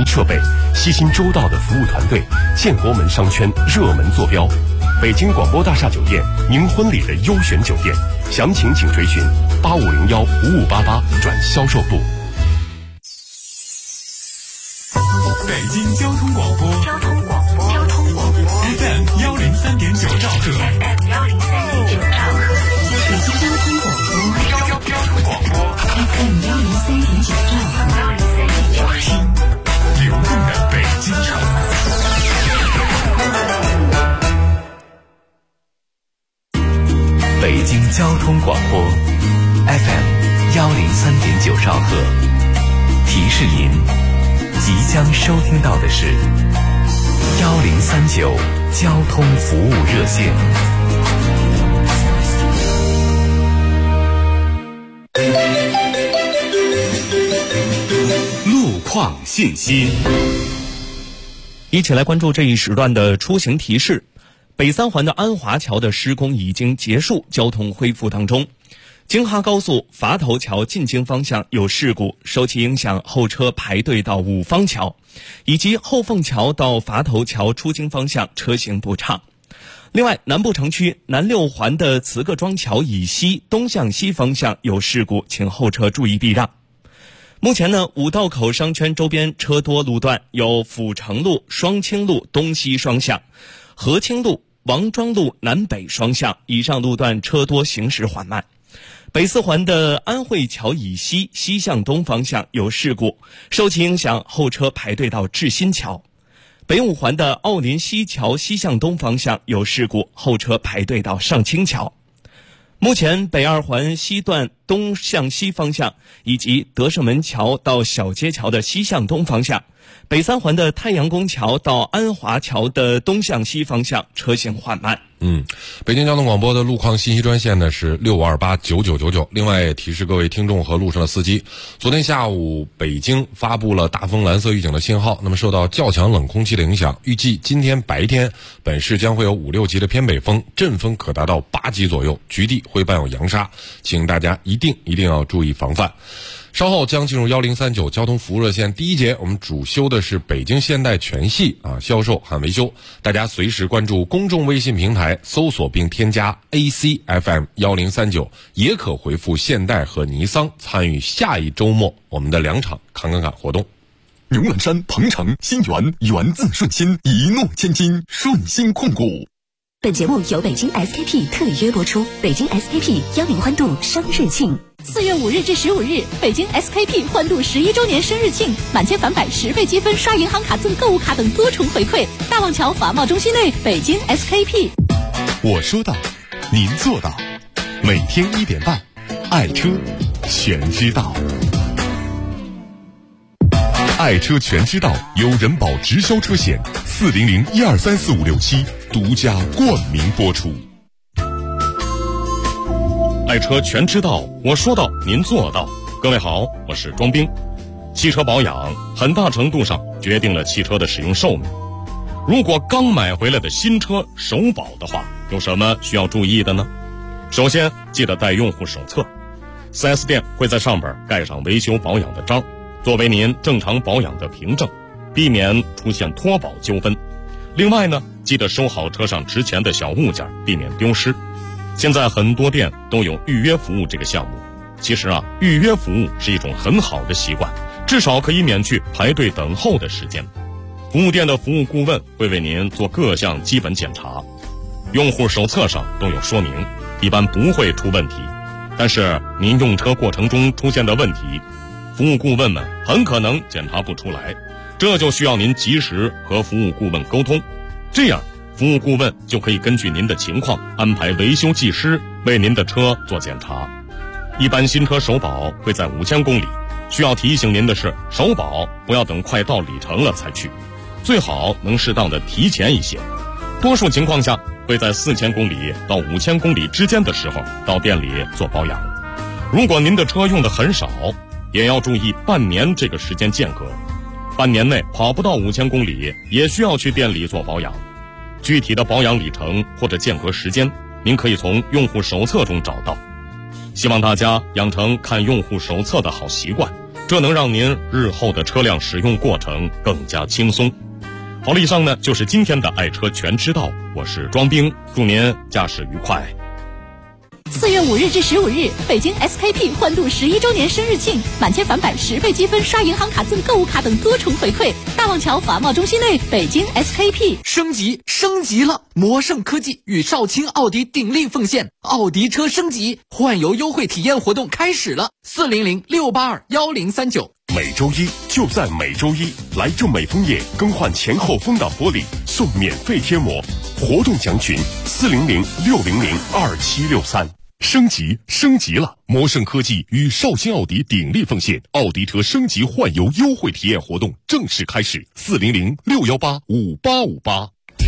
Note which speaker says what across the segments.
Speaker 1: 设备、细心周到的服务团队，建国门商圈热门坐标。北京广播大厦酒店，您婚礼的优选酒店，详情请垂询8501-5588转销售部。
Speaker 2: 北京交通广播FM 103.9兆赫，
Speaker 3: 北京交通广播 FM 103.9兆赫，
Speaker 2: 听流动的北京城。
Speaker 4: 北京交通广播 FM 103.9兆赫，提示您即将收听到的是1039交通服务热线。
Speaker 2: 路况信息，
Speaker 5: 一起来关注这一时段的出行提示。北三环的安华桥的施工已经结束，交通恢复当中。京哈高速垡头桥进京方向有事故，受其影响，后车排队到五方桥，以及后凤桥到垡头桥出京方向车行不畅。另外，南部城区南六环的慈各庄桥以西东向西方向有事故，请后车注意避让。目前呢，五道口商圈周边车多路段有阜成路、双清路东西双向、和清路、王庄路南北双向，以上路段车多，行驶缓慢。北四环的安慧桥以西西向东方向有事故，受其影响，后车排队到志新桥。北五环的奥林西桥西向东方向有事故，后车排队到上清桥。目前北二环西段东向西方向以及德胜门桥到小街桥的西向东方向，北三环的太阳宫桥到安华桥的东向西方向车行缓慢。
Speaker 6: 北京交通广播的路况信息专线呢是65289999。另外也提示各位听众和路上的司机，昨天下午北京发布了大风蓝色预警的信号，那么受到较强冷空气的影响，预计今天白天本市将会有5、6级的偏北风，阵风可达到8级左右，局地会伴有扬沙，请大家一定要注意防范。稍后将进入1039交通服务热线第一节，我们主修的是北京现代全系销售和维修，大家随时关注公众微信平台搜索并添加 ACFM 1039，也可回复现代和尼桑参与下一周末我们的2场侃活动。
Speaker 2: 牛栏山、鹏程、新源，源自顺心，一诺千金，顺心控股。
Speaker 3: 本节目由北京 SKP 特约播出。北京 SKP 10欢度生日庆，4月5日至15日，北京 SKP 欢度11周年生日庆，满千返百10倍积分，刷银行卡赠购物卡等多重回馈。大望桥法贸中心内，北京 SKP。
Speaker 2: 我说到，您做到。每天1点半，爱车全知道。爱车全知道由人保直销车险400123456独家冠名播出。
Speaker 7: 爱车全知道，我说到您做到。各位好，我是庄兵。汽车保养很大程度上决定了汽车的使用寿命。如果刚买回来的新车首保的话，有什么需要注意的呢？首先记得带用户手册， 4S 店会在上边盖上维修保养的章，作为您正常保养的凭证，避免出现脱保纠纷。另外呢，记得收好车上值钱的小物件，避免丢失。现在很多店都有预约服务这个项目，其实预约服务是一种很好的习惯，至少可以免去排队等候的时间。服务店的服务顾问会为您做各项基本检查，用户手册上都有说明，一般不会出问题。但是您用车过程中出现的问题，服务顾问们很可能检查不出来，这就需要您及时和服务顾问沟通，这样服务顾问就可以根据您的情况安排维修技师为您的车做检查。一般新车首保会在5000公里，需要提醒您的是，首保不要等快到里程了才去，最好能适当的提前一些。多数情况下会在4000公里到5000公里之间的时候到店里做保养。如果您的车用的很少，也要注意半年这个时间间隔，半年内跑不到5000公里也需要去店里做保养。具体的保养里程或者间隔时间，您可以从用户手册中找到。希望大家养成看用户手册的好习惯， 这能让您日后的车辆使用过程更加轻松。好了，以上呢就是今天的爱车全知道，我是庄兵，祝您驾驶愉快。
Speaker 3: 4月5日至15日，北京 SKP 欢度11周年生日庆，满千返百10倍积分，刷银行卡赠购物卡等多重回馈。大望桥华贸中心内，北京 SKP
Speaker 8: 升级了！魔盛科技与少卿奥迪鼎力奉献，奥迪车升级换油优惠体验活动开始了，400-682-1039。
Speaker 1: 每周一就在每周一，来正美枫叶更换前后风挡玻璃送免费贴膜，活动详询400-600-2763。
Speaker 2: 升级了！魔盛科技与绍兴奥迪鼎力奉献，奥迪车升级换油优惠体验活动正式开始，400-618-5858。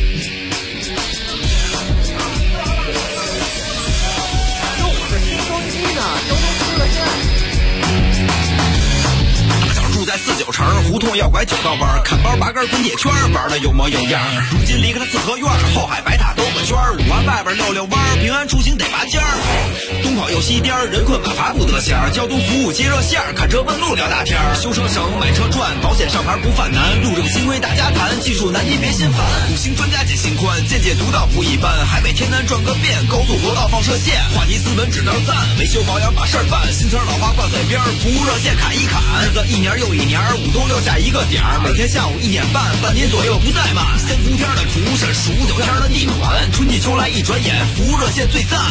Speaker 9: 住在49城，胡同要拐9道弯，看包拔根滚铁圈，玩的有模有样。如今离开了四合院，后海白塔兜个圈，5环外边溜溜弯，平安出行得拔尖儿。东跑又西颠，人困马乏不得闲，交通服务接热线，看车问路聊大天，修车省买车赚，保险上牌不犯难，路政新规大家谈，技术难题别心烦。5星专家解心宽，见解独到不一般，海北天南转个遍，高速国道放射线，话题斯文只能赞，维修保养把事儿办，新车老花挂嘴边，服务热线砍一砍，日子一年又一年，5都6下一个点儿，每天下午1点半，半年左右不怠慢。3伏天的除是数9天的地暖，春季秋来一转眼，服务热线最赞。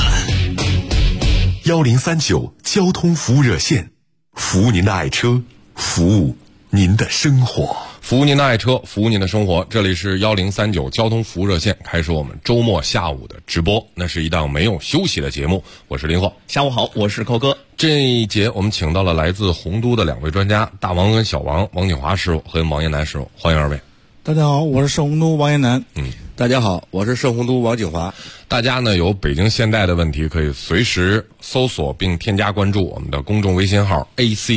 Speaker 1: 1039交通服务热线，服务您的爱车，服务您的生活。
Speaker 6: 服务您的爱车，服务您的生活。这里是1039交通服务热线，开始我们周末下午的直播。那是一档没有休息的节目，我是林浩。
Speaker 5: 下午好，我是寇哥。
Speaker 6: 这一节我们请到了来自洪都的2位专家，大王跟小王，王景华师傅和王彦南师傅，欢迎二位。
Speaker 10: 大家好，我是盛洪都王彦南。
Speaker 11: 大家好，我是盛洪都王景华。
Speaker 6: 大家呢有北京现代的问题，可以随时搜索并添加关注我们的公众微信号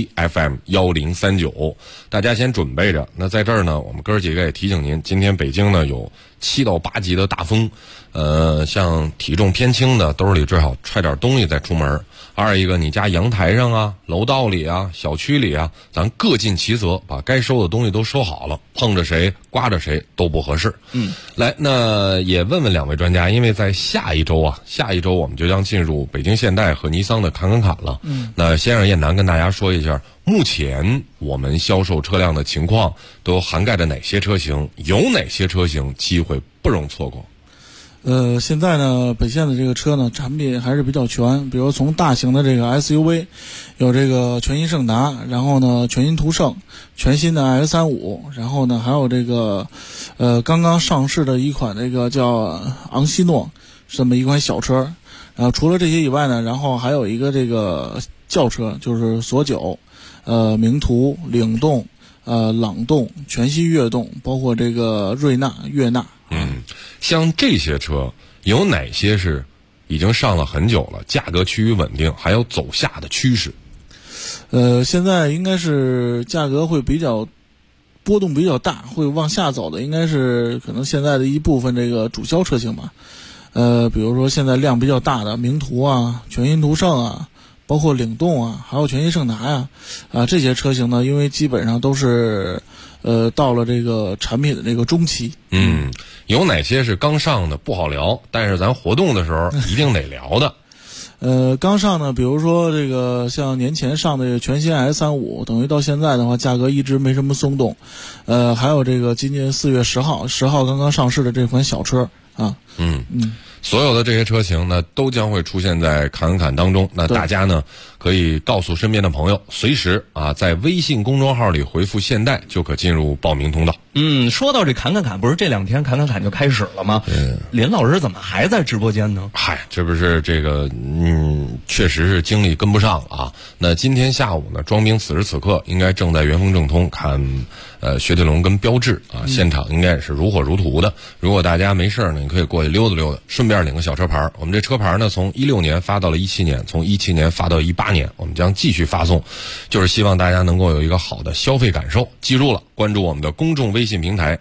Speaker 6: ACFM1039。大家先准备着。那在这儿呢，我们哥几个也提醒您，今天北京呢有7到8级的大风，像体重偏轻的，兜里最好揣点东西再出门。二一个，你家阳台上啊、楼道里啊、小区里啊，咱各尽其责，把该收的东西都收好了，碰着谁、刮着谁都不合适。来，那也问问2位专家，因为在下一周我们就将进入北京现代和尼桑的侃了。那先让彦南跟大家说一下，目前我们销售车辆的情况都涵盖着哪些车型，有哪些车型机会不容错过。
Speaker 10: 现在呢，北线的这个车呢，产品还是比较全。比如从大型的这个 SUV， 有这个全新胜达，然后呢，全新途胜，全新的 X35，然后呢，还有这个，刚刚上市的一款这个叫昂希诺，这么一款小车。然后除了这些以外呢，然后还有一个这个轿车，就是索9，名图、领动、朗动、全新悦动，包括这个瑞纳、悦纳。
Speaker 6: 像这些车有哪些是已经上了很久了，价格趋于稳定，还有走下的趋势？
Speaker 10: 现在应该是价格会比较波动比较大，会往下走的，应该是可能现在的一部分这个主销车型吧。比如说现在量比较大的名图啊、全新途胜啊，包括领动啊，还有全新胜达呀，这些车型呢，因为基本上都是到了这个产品的这个中期。
Speaker 6: 有哪些是刚上的不好聊，但是咱活动的时候一定得聊的？
Speaker 10: 刚上呢，比如说这个像年前上的全新 X35， 等于到现在的话，价格一直没什么松动。还有这个今年4月10号刚刚上市的这款小车啊。
Speaker 6: 所有的这些车型呢，都将会出现在侃当中。那大家呢，可以告诉身边的朋友，随时在微信公众号里回复现代，就可进入报名通道。
Speaker 5: 说到这侃，不是这2天侃就开始了吗？林老师怎么还在直播间呢？
Speaker 6: 这不是这个，确实是精力跟不上了啊。那今天下午呢，庄兵此时此刻应该正在原封正通看雪铁龙跟标致啊，现场应该是如火如荼的。如果大家没事呢，你可以过去溜达溜达，顺便领个小车牌。我们这车牌呢，从16年发到了17年，从17年发到18 年，我们将继续发送，就是希望大家能够有一个好的消费感受。记住了，关注我们的公众微信平台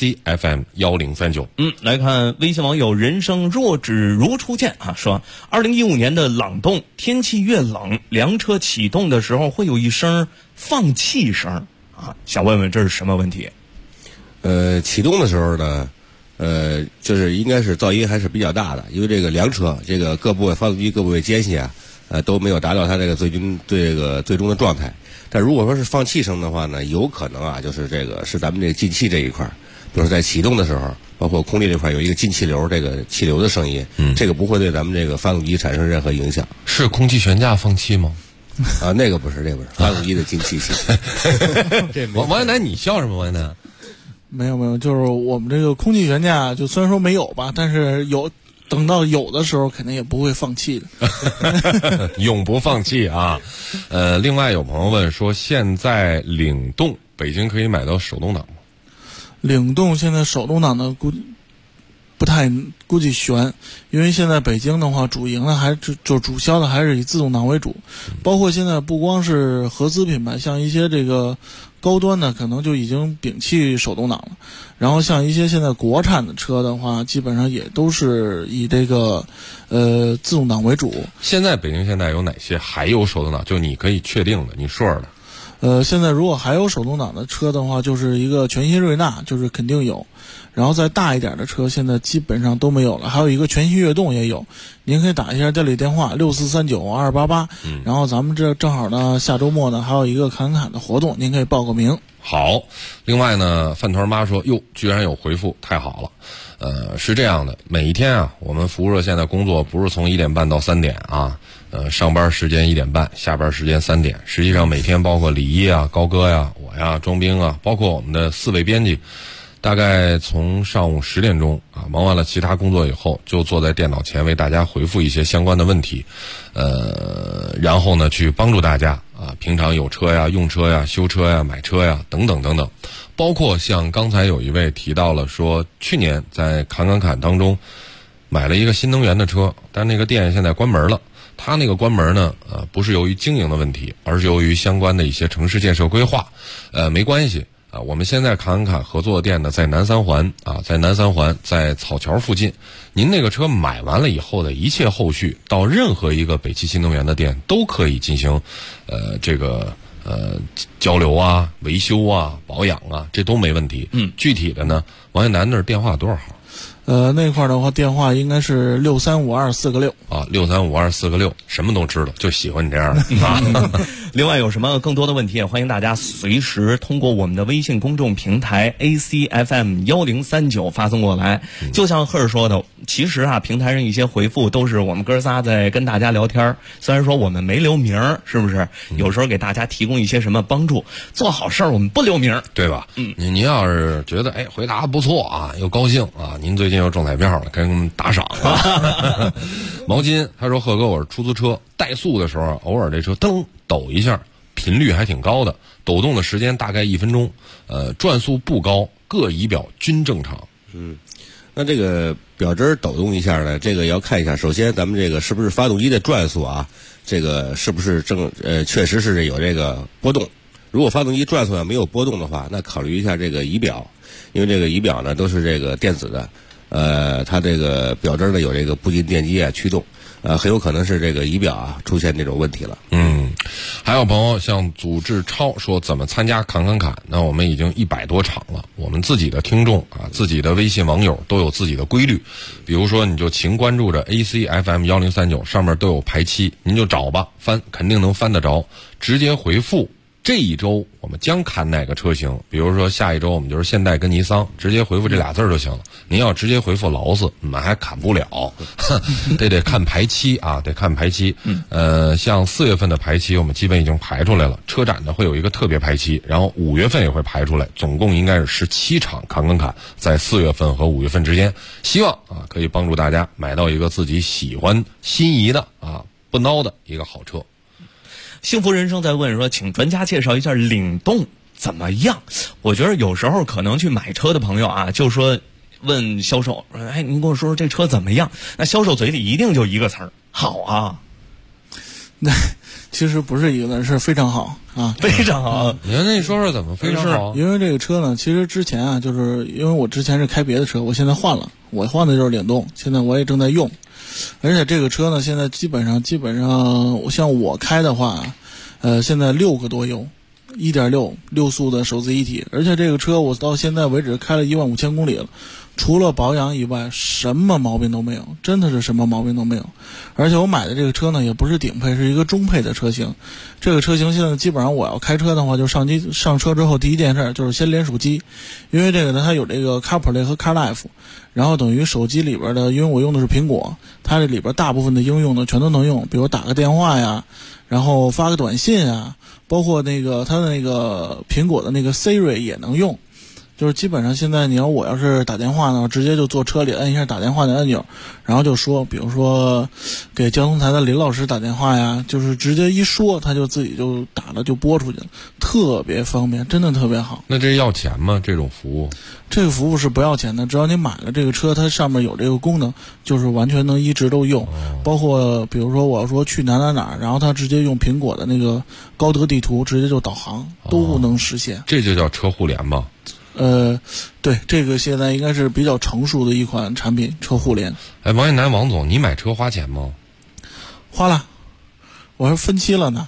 Speaker 6: ACFM1039。
Speaker 5: 来看微信网友人生若只如初见啊，说2015年的朗动，天气越冷，凉车启动的时候会有一声放气声啊，想问问这是什么问题？
Speaker 11: 启动的时候呢，就是应该是噪音还是比较大的，因为这个凉车这个各部位发动机各部位间隙啊，都没有达到它这个最终的状态。但如果说是放气声的话呢，有可能啊，就是这个是咱们这个进气这一块，比如说在启动的时候，包括空力这块有一个进气流，这个气流的声音，这个不会对咱们这个发动机产生任何影响。
Speaker 6: 是空气悬架放气吗？
Speaker 11: 啊，那个不是，那不是发动机的进气器。
Speaker 6: 王一楠，你笑什么？王一楠？
Speaker 10: 没有，就是我们这个空气悬架，就虽然说没有吧，但是等到有的时候，肯定也不会放弃的。
Speaker 6: 永不放弃啊！另外有朋友问说，现在领动北京可以买到手动挡吗？
Speaker 10: 领动现在手动挡的估计悬，因为现在北京的话，主营的还是主销的还是以自动挡为主，包括现在不光是合资品牌，像一些这个高端的可能就已经摒弃手动挡了，然后像一些现在国产的车的话，基本上也都是以这个自动挡为主。
Speaker 6: 现在北京现在有哪些还有手动挡？就你可以确定的，你说的。
Speaker 10: 现在如果还有手动挡的车的话，就是一个全新瑞纳，就是肯定有。然后再大一点的车，现在基本上都没有了。还有一个全新悦动也有，您可以打一下店里电话64392288。然后咱们这正好呢，下周末呢还有一个侃侃的活动，您可以报个名。
Speaker 6: 好，另外呢，饭团妈说，哟，居然有回复，太好了。是这样的，每一天啊，我们服务热线的工作不是从1点半到3点啊。上班时间1点半，下班时间3点。实际上每天包括李一啊、高哥呀、我呀、庄兵啊，包括我们的4位编辑，大概从上午10点钟啊，忙完了其他工作以后，就坐在电脑前为大家回复一些相关的问题，然后呢去帮助大家啊，平常有车呀、用车呀、修车呀、买车呀等等等等，包括像刚才有一位提到了说，去年在侃当中买了一个新能源的车，但那个店现在关门了。他那个关门呢，不是由于经营的问题，而是由于相关的一些城市建设规划。没关系啊，我们现在侃合作的店呢，在南三环啊，在草桥附近。您那个车买完了以后的一切后续，到任何一个北汽新能源的店都可以进行，交流啊、维修啊、保养啊，这都没问题。具体的呢，王一楠那儿电话多少号？
Speaker 10: 那块的话，电话应该是635246
Speaker 6: 啊，635246，什么都知道，就喜欢你这样的啊。
Speaker 5: 另外有什么更多的问题，也欢迎大家随时通过我们的微信公众平台 ACFM1039发送过来。就像赫尔说的，其实啊，平台上一些回复都是我们哥仨在跟大家聊天，虽然说我们没留名，是不是？有时候给大家提供一些什么帮助，做好事儿我们不留名，
Speaker 6: 对吧？您要是觉得回答不错啊，又高兴啊，您最近又中彩票了，该给我们打赏了。毛巾他说，贺哥，我是出租车，怠速的时候偶尔这车噔抖一下，频率还挺高的，抖动的时间大概1分钟，转速不高，各仪表均正常。
Speaker 11: 那这个表针抖动一下呢，这个要看一下，首先咱们这个是不是发动机的转速啊，这个是不是确实是有这个波动。如果发动机转速要没有波动的话，那考虑一下这个仪表，因为这个仪表呢都是这个电子的，它这个表针呢有这个步进电机啊驱动，很有可能是这个仪表啊出现这种问题了。
Speaker 6: 还有朋友像祖志超说，怎么参加侃？那我们已经100多场了，我们自己的听众啊，自己的微信网友都有自己的规律，比如说你就勤关注着 ACFM1039，上面都有排期，您就找吧，肯定能翻得着，直接回复这一周我们将看哪个车型，比如说下一周我们就是现代跟尼桑，直接回复这俩字就行了。您要直接回复劳斯，我们还砍不了，得看排期啊，得看排期。像4月份的排期我们基本已经排出来了，车展呢会有一个特别排期，然后5月份也会排出来，总共应该是17场侃，在4月份和5月份之间，希望啊可以帮助大家买到一个自己喜欢心仪的啊不孬的一个好车。
Speaker 5: 幸福人生在问说，请专家介绍一下领动怎么样？我觉得有时候可能去买车的朋友啊，就说问销售说，您跟我说这车怎么样？那销售嘴里一定就一个词儿，好啊。
Speaker 10: 其实不是一个字，是非常好啊，
Speaker 5: 非常好。
Speaker 6: 那你说说怎么非常好？
Speaker 10: 因为这个车呢，其实之前啊，就是因为我之前是开别的车，我现在换了，我换的就是领动，现在我也正在用。而且这个车呢，现在基本上，像我开的话，现在6个多油，1.6速的手自一体，而且这个车我到现在为止开了15000公里了，除了保养以外，什么毛病都没有，真的是什么毛病都没有。而且我买的这个车呢，也不是顶配，是一个中配的车型。这个车型现在基本上我要开车的话，就上车之后第一件事就是先连手机，因为这个呢它有这个 CarPlay 和 CarLife， 然后等于手机里边的，因为我用的是苹果，它这里边大部分的应用呢全都能用，比如打个电话呀，然后发个短信啊，包括那个它的那个苹果的那个 Siri 也能用。就是基本上现在我要是打电话呢，直接就坐车里按一下打电话的按钮，然后就说，比如说给交通台的林老师打电话呀，就是直接一说他就自己就打了就拨出去了，特别方便，真的特别好。
Speaker 6: 那这要钱吗？这种服务？
Speaker 10: 这个服务是不要钱的，只要你买了这个车，它上面有这个功能，就是完全能一直都用。包括比如说我要说去哪，然后它直接用苹果的那个高德地图直接就导航，都能实现。
Speaker 6: 这就叫车互联吗？
Speaker 10: 对，这个现在应该是比较成熟的一款产品，车互联。
Speaker 6: 哎，王一楠王总，你买车花钱吗？
Speaker 10: 花了，我还分期了呢。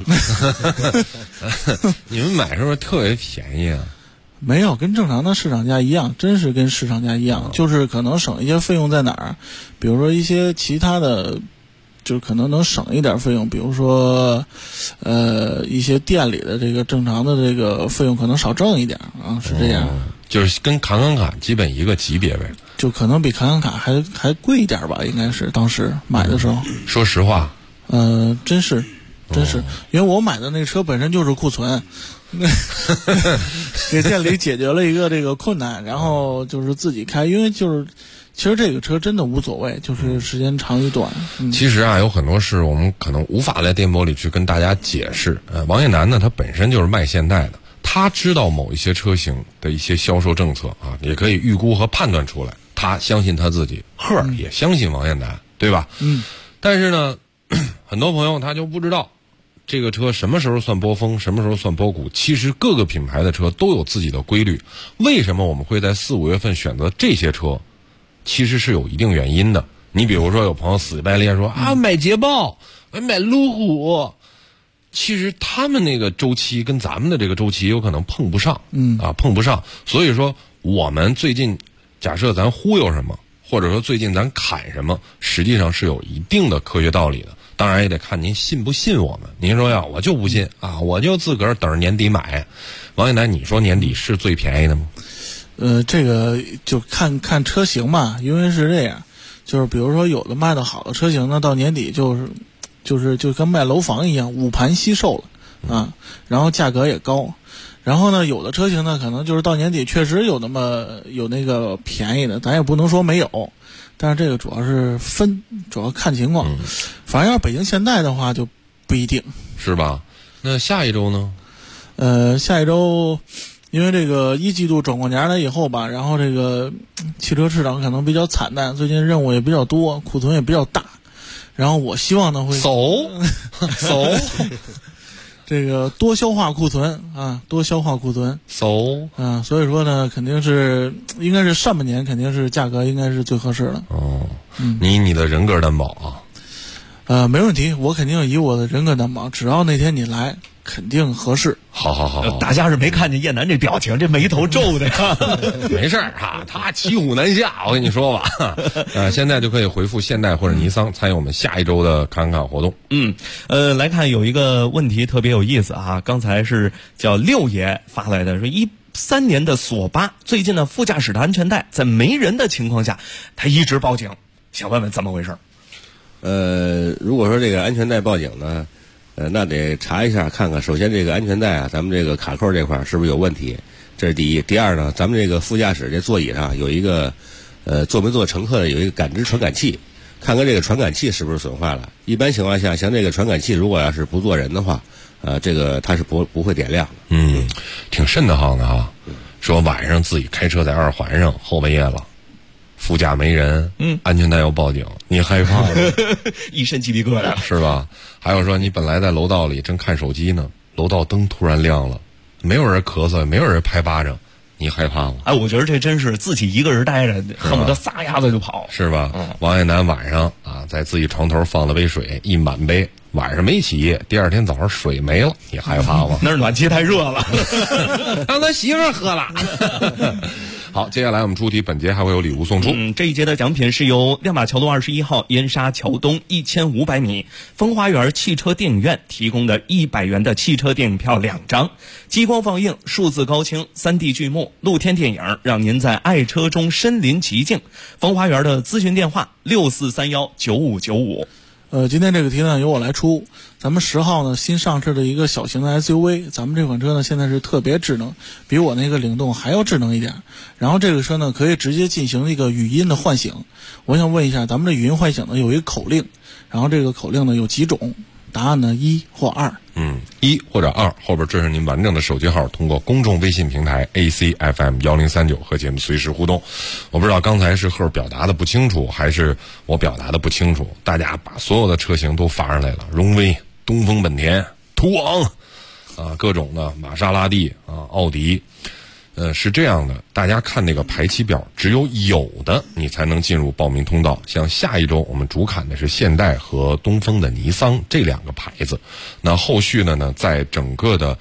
Speaker 6: 你们买是不是特别便宜啊？
Speaker 10: 没有，跟正常的市场价一样，真是跟市场价一样，就是可能省一些费用在哪儿，比如说一些其他的。就可能能省一点费用，比如说，一些店里的这个正常的这个费用可能少挣一点啊，是这样。
Speaker 6: 就是跟侃侃卡基本一个级别呗。
Speaker 10: 就可能比侃侃卡还贵一点吧，应该是当时买的时候。
Speaker 6: 说实话，
Speaker 10: 真是，因为我买的那个车本身就是库存，给店里解决了一个这个困难，然后就是自己开，因为就是其实这个车真的无所谓，就是时间长与短。
Speaker 6: 其实啊，有很多事我们可能无法在电波里去跟大家解释。王一楠呢，他本身就是卖现代的，他知道某一些车型的一些销售政策啊，也可以预估和判断出来。他相信他自己，赫尔也相信王一楠，对吧？但是呢，很多朋友他就不知道这个车什么时候算波峰，什么时候算波谷。其实各个品牌的车都有自己的规律。为什么我们会在4、5月份选择这些车？其实是有一定原因的。你比如说，有朋友死白咧说啊，买捷豹，买路虎，其实他们那个周期跟咱们的这个周期有可能碰不上，碰不上。所以说，我们最近假设咱忽悠什么，或者说最近咱砍什么，实际上是有一定的科学道理的。当然也得看您信不信我们。您说呀，我就不信啊，我就自个儿等着年底买。王一楠，你说年底是最便宜的吗？
Speaker 10: 这个就看车型嘛，因为是这样，就是比如说有的卖的好的车型呢，到年底就跟卖楼房一样，捂盘惜售了啊，然后价格也高。然后呢，有的车型呢，可能就是到年底确实有那个便宜的，咱也不能说没有，但是这个主要看情况。反正要是北京现代的话就不一定，
Speaker 6: 是吧？那下一周呢？
Speaker 10: 下一周。因为这个1季度转过年来以后吧，然后这个汽车市场可能比较惨淡，最近任务也比较多，库存也比较大，然后我希望呢会这个多消化库存啊，所以说呢，肯定是应该是上半年肯定是价格应该是最合适的。
Speaker 6: 你的人格担保
Speaker 10: 啊？没问题，我肯定以我的人格担保，只要那天你来。肯定合适。
Speaker 6: 好，
Speaker 5: 大家是没看见燕南这表情，这眉头皱的呀。
Speaker 6: 没事哈，他骑虎难下，我跟你说吧。现在就可以回复现代或者尼桑参与我们下一周的侃侃活动。
Speaker 5: 来看有一个问题特别有意思啊，刚才是叫六爷发来的，说13年的索八，最近呢副驾驶的安全带在没人的情况下，他一直报警，想问问怎么回事？
Speaker 11: 如果说这个安全带报警呢？那得查一下看看，首先这个安全带啊，咱们这个卡扣这块是不是有问题？这是第一。第二呢，咱们这个副驾驶这座椅上有一个坐没坐乘客的有一个感知传感器，看看这个传感器是不是损坏了。一般情况下，像这个传感器如果要是不坐人的话，这个它是不会点亮的。挺
Speaker 6: 瘆得慌的哈。说晚上自己开车在2环上后半夜了， 副驾没人，安全带要报警，你害怕吗？
Speaker 5: 一身鸡皮疙瘩，
Speaker 6: 是吧？还有说你本来在楼道里正看手机呢，楼道灯突然亮了，没有人咳嗽，也没有人拍巴掌，你害怕吗？
Speaker 5: 哎，我觉得这真是自己一个人待着，恨不得撒丫子就跑，
Speaker 6: 是吧？王艳楠晚上啊，在自己床头放了杯水，一满杯，晚上没起夜，第二天早上水没了，你害怕吗？
Speaker 5: 那是暖气太热了，
Speaker 6: 让他媳妇儿喝了。好，接下来我们出题，本节还会有礼物送出。
Speaker 5: 这一节的奖品是由亮马桥路21号燕莎桥东1500米风花园汽车电影院提供的100元的汽车电影票2张，激光放映、数字高清、3D 剧目、露天电影，让您在爱车中身临其境。风花园的咨询电话64319595。
Speaker 10: 今天这个题呢由我来出。咱们10号呢新上市的一个小型的 SUV， 咱们这款车呢现在是特别智能，比我那个领动还要智能一点。然后这个车呢可以直接进行一个语音的唤醒。我想问一下，咱们的语音唤醒呢有一个口令，然后这个口令呢有几种？答案呢1或2。
Speaker 6: 1或者2，后边这是您完整的手机号，通过公众微信平台 ACFM1039和节目随时互动。我不知道刚才是贺表达的不清楚，还是我表达的不清楚，大家把所有的车型都发上来了，荣威、东风本田、途昂啊，各种的玛莎拉蒂啊、奥迪。是这样的，大家看那个排期表，只有的你才能进入报名通道。像下一周我们主砍的是现代和东风的尼桑这2个牌子。那后续呢，在整个的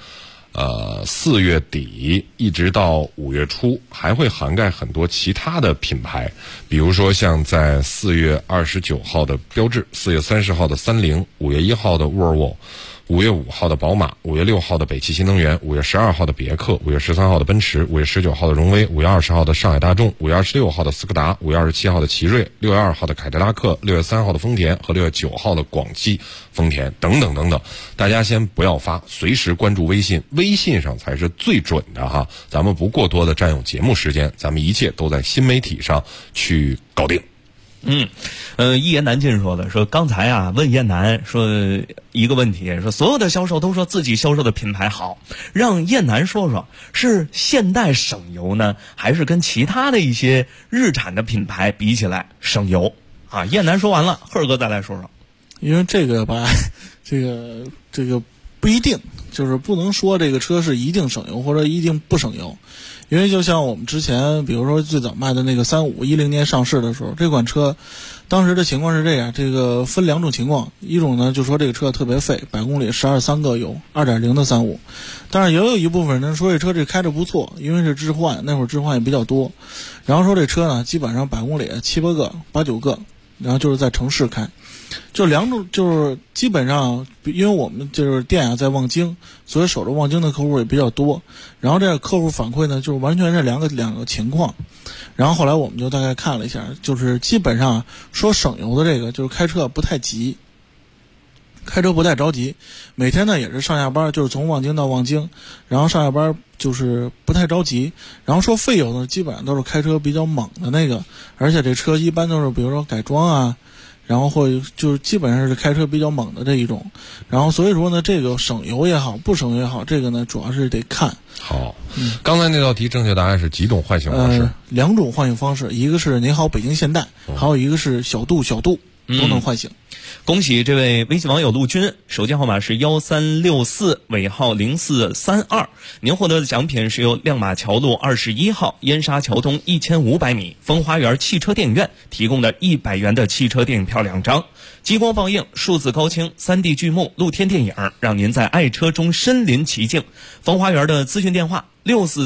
Speaker 6: 4月底一直到5月初，还会涵盖很多其他的品牌，比如说像在4月29号的标致，4月30号的30，5月1号的沃尔沃，5月5号的宝马，5月6号的北汽新能源，5月12号的别克，5月13号的奔驰，5月19号的荣威，5月20号的上海大众，5月26号的斯柯达，5月27号的奇瑞，6月2号的凯迪拉克，6月3号的丰田和6月9号的广汽丰田等等等等。大家先不要发，随时关注微信，微信上才是最准的哈。咱们不过多的占用节目时间，咱们一切都在新媒体上去搞定。
Speaker 5: 一言难尽说刚才啊问燕南说一个问题，说所有的销售都说自己销售的品牌好，让燕南说说是现代省油呢，还是跟其他的一些日产的品牌比起来省油啊？燕南说完了，贺哥再来说说。
Speaker 10: 因为这个吧，这个不一定，就是不能说这个车是一定省油或者一定不省油。因为就像我们之前比如说最早卖的那个3510年上市的时候，这款车当时的情况是这样，这个分2种情况，一种呢就说这个车特别费，100公里12.3个油 2.0 的35，但是也有一部分人说这车这开着不错，因为是置换，那会儿置换也比较多，然后说这车呢基本上100公里7、8个8、9个，然后就是在城市开。就2种，就是基本上因为我们就是店啊在望京，所以守着望京的客户也比较多，然后这个客户反馈呢就是完全是两个情况。然后后来我们就大概看了一下，就是基本上说省油的这个就是开车不太急，开车不太着急，每天呢也是上下班，就是从望京到望京，然后上下班就是不太着急。然后说费油呢基本上都是开车比较猛的那个，而且这车一般都是比如说改装啊，然后或就是基本上是开车比较猛的这一种。然后所以说呢这个省油也好不省油也好，这个呢主要是得看。
Speaker 6: 好，刚才那道题正确答案是几种唤醒方式
Speaker 10: ？2种唤醒方式，一个是您好北京现代，还有一个是小度都能唤醒。
Speaker 5: 恭喜这位微信网友陆军，手机号码是1364尾号0432，您获得的奖品是由亮马桥路21号燕莎桥东1500米风花园汽车电影院提供的100元的汽车电影票2张，激光放映、数字高清、3D 剧目、露天电影，让您在爱车中身临其境。风花园的咨询电话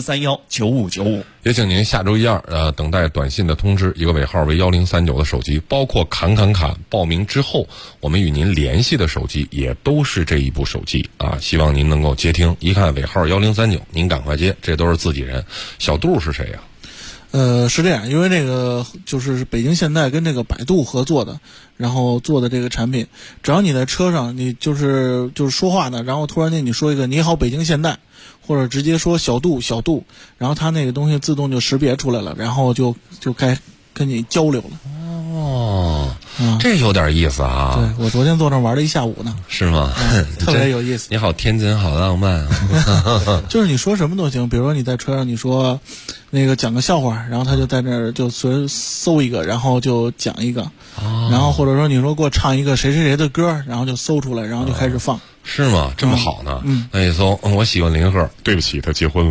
Speaker 5: 64319595。
Speaker 6: 也请您下周一二等待短信的通知，一个尾号为1039的手机，包括砍报名之后我们与您联系的手机也都是这一部手机啊，希望您能够接听。一看尾号1039，您赶快接，这都是自己人。小杜是谁呀？
Speaker 10: 是这样，因为这个就是北京现代跟这个百度合作的，然后做的这个产品，只要你在车上你就是说话呢，然后突然间你说一个你好北京现代，或者直接说小度，然后它那个东西自动就识别出来了，然后就该跟你交流了。
Speaker 6: 哦， 这有点意思啊。
Speaker 10: 对，我昨天坐那玩了一下午呢。
Speaker 6: 是吗？
Speaker 10: 特别有意思。
Speaker 6: 你好天真，好浪漫啊。
Speaker 10: 就是你说什么都行，比如说你在车上你说那个讲个笑话，然后他就在那儿就随便搜一个，然后就讲一个。然后或者说你说给我唱一个谁谁谁的歌，然后就搜出来，然后就开始放。
Speaker 6: 是吗？这么好呢？那一搜，我喜欢林鹤。
Speaker 7: 对不起，他结婚了。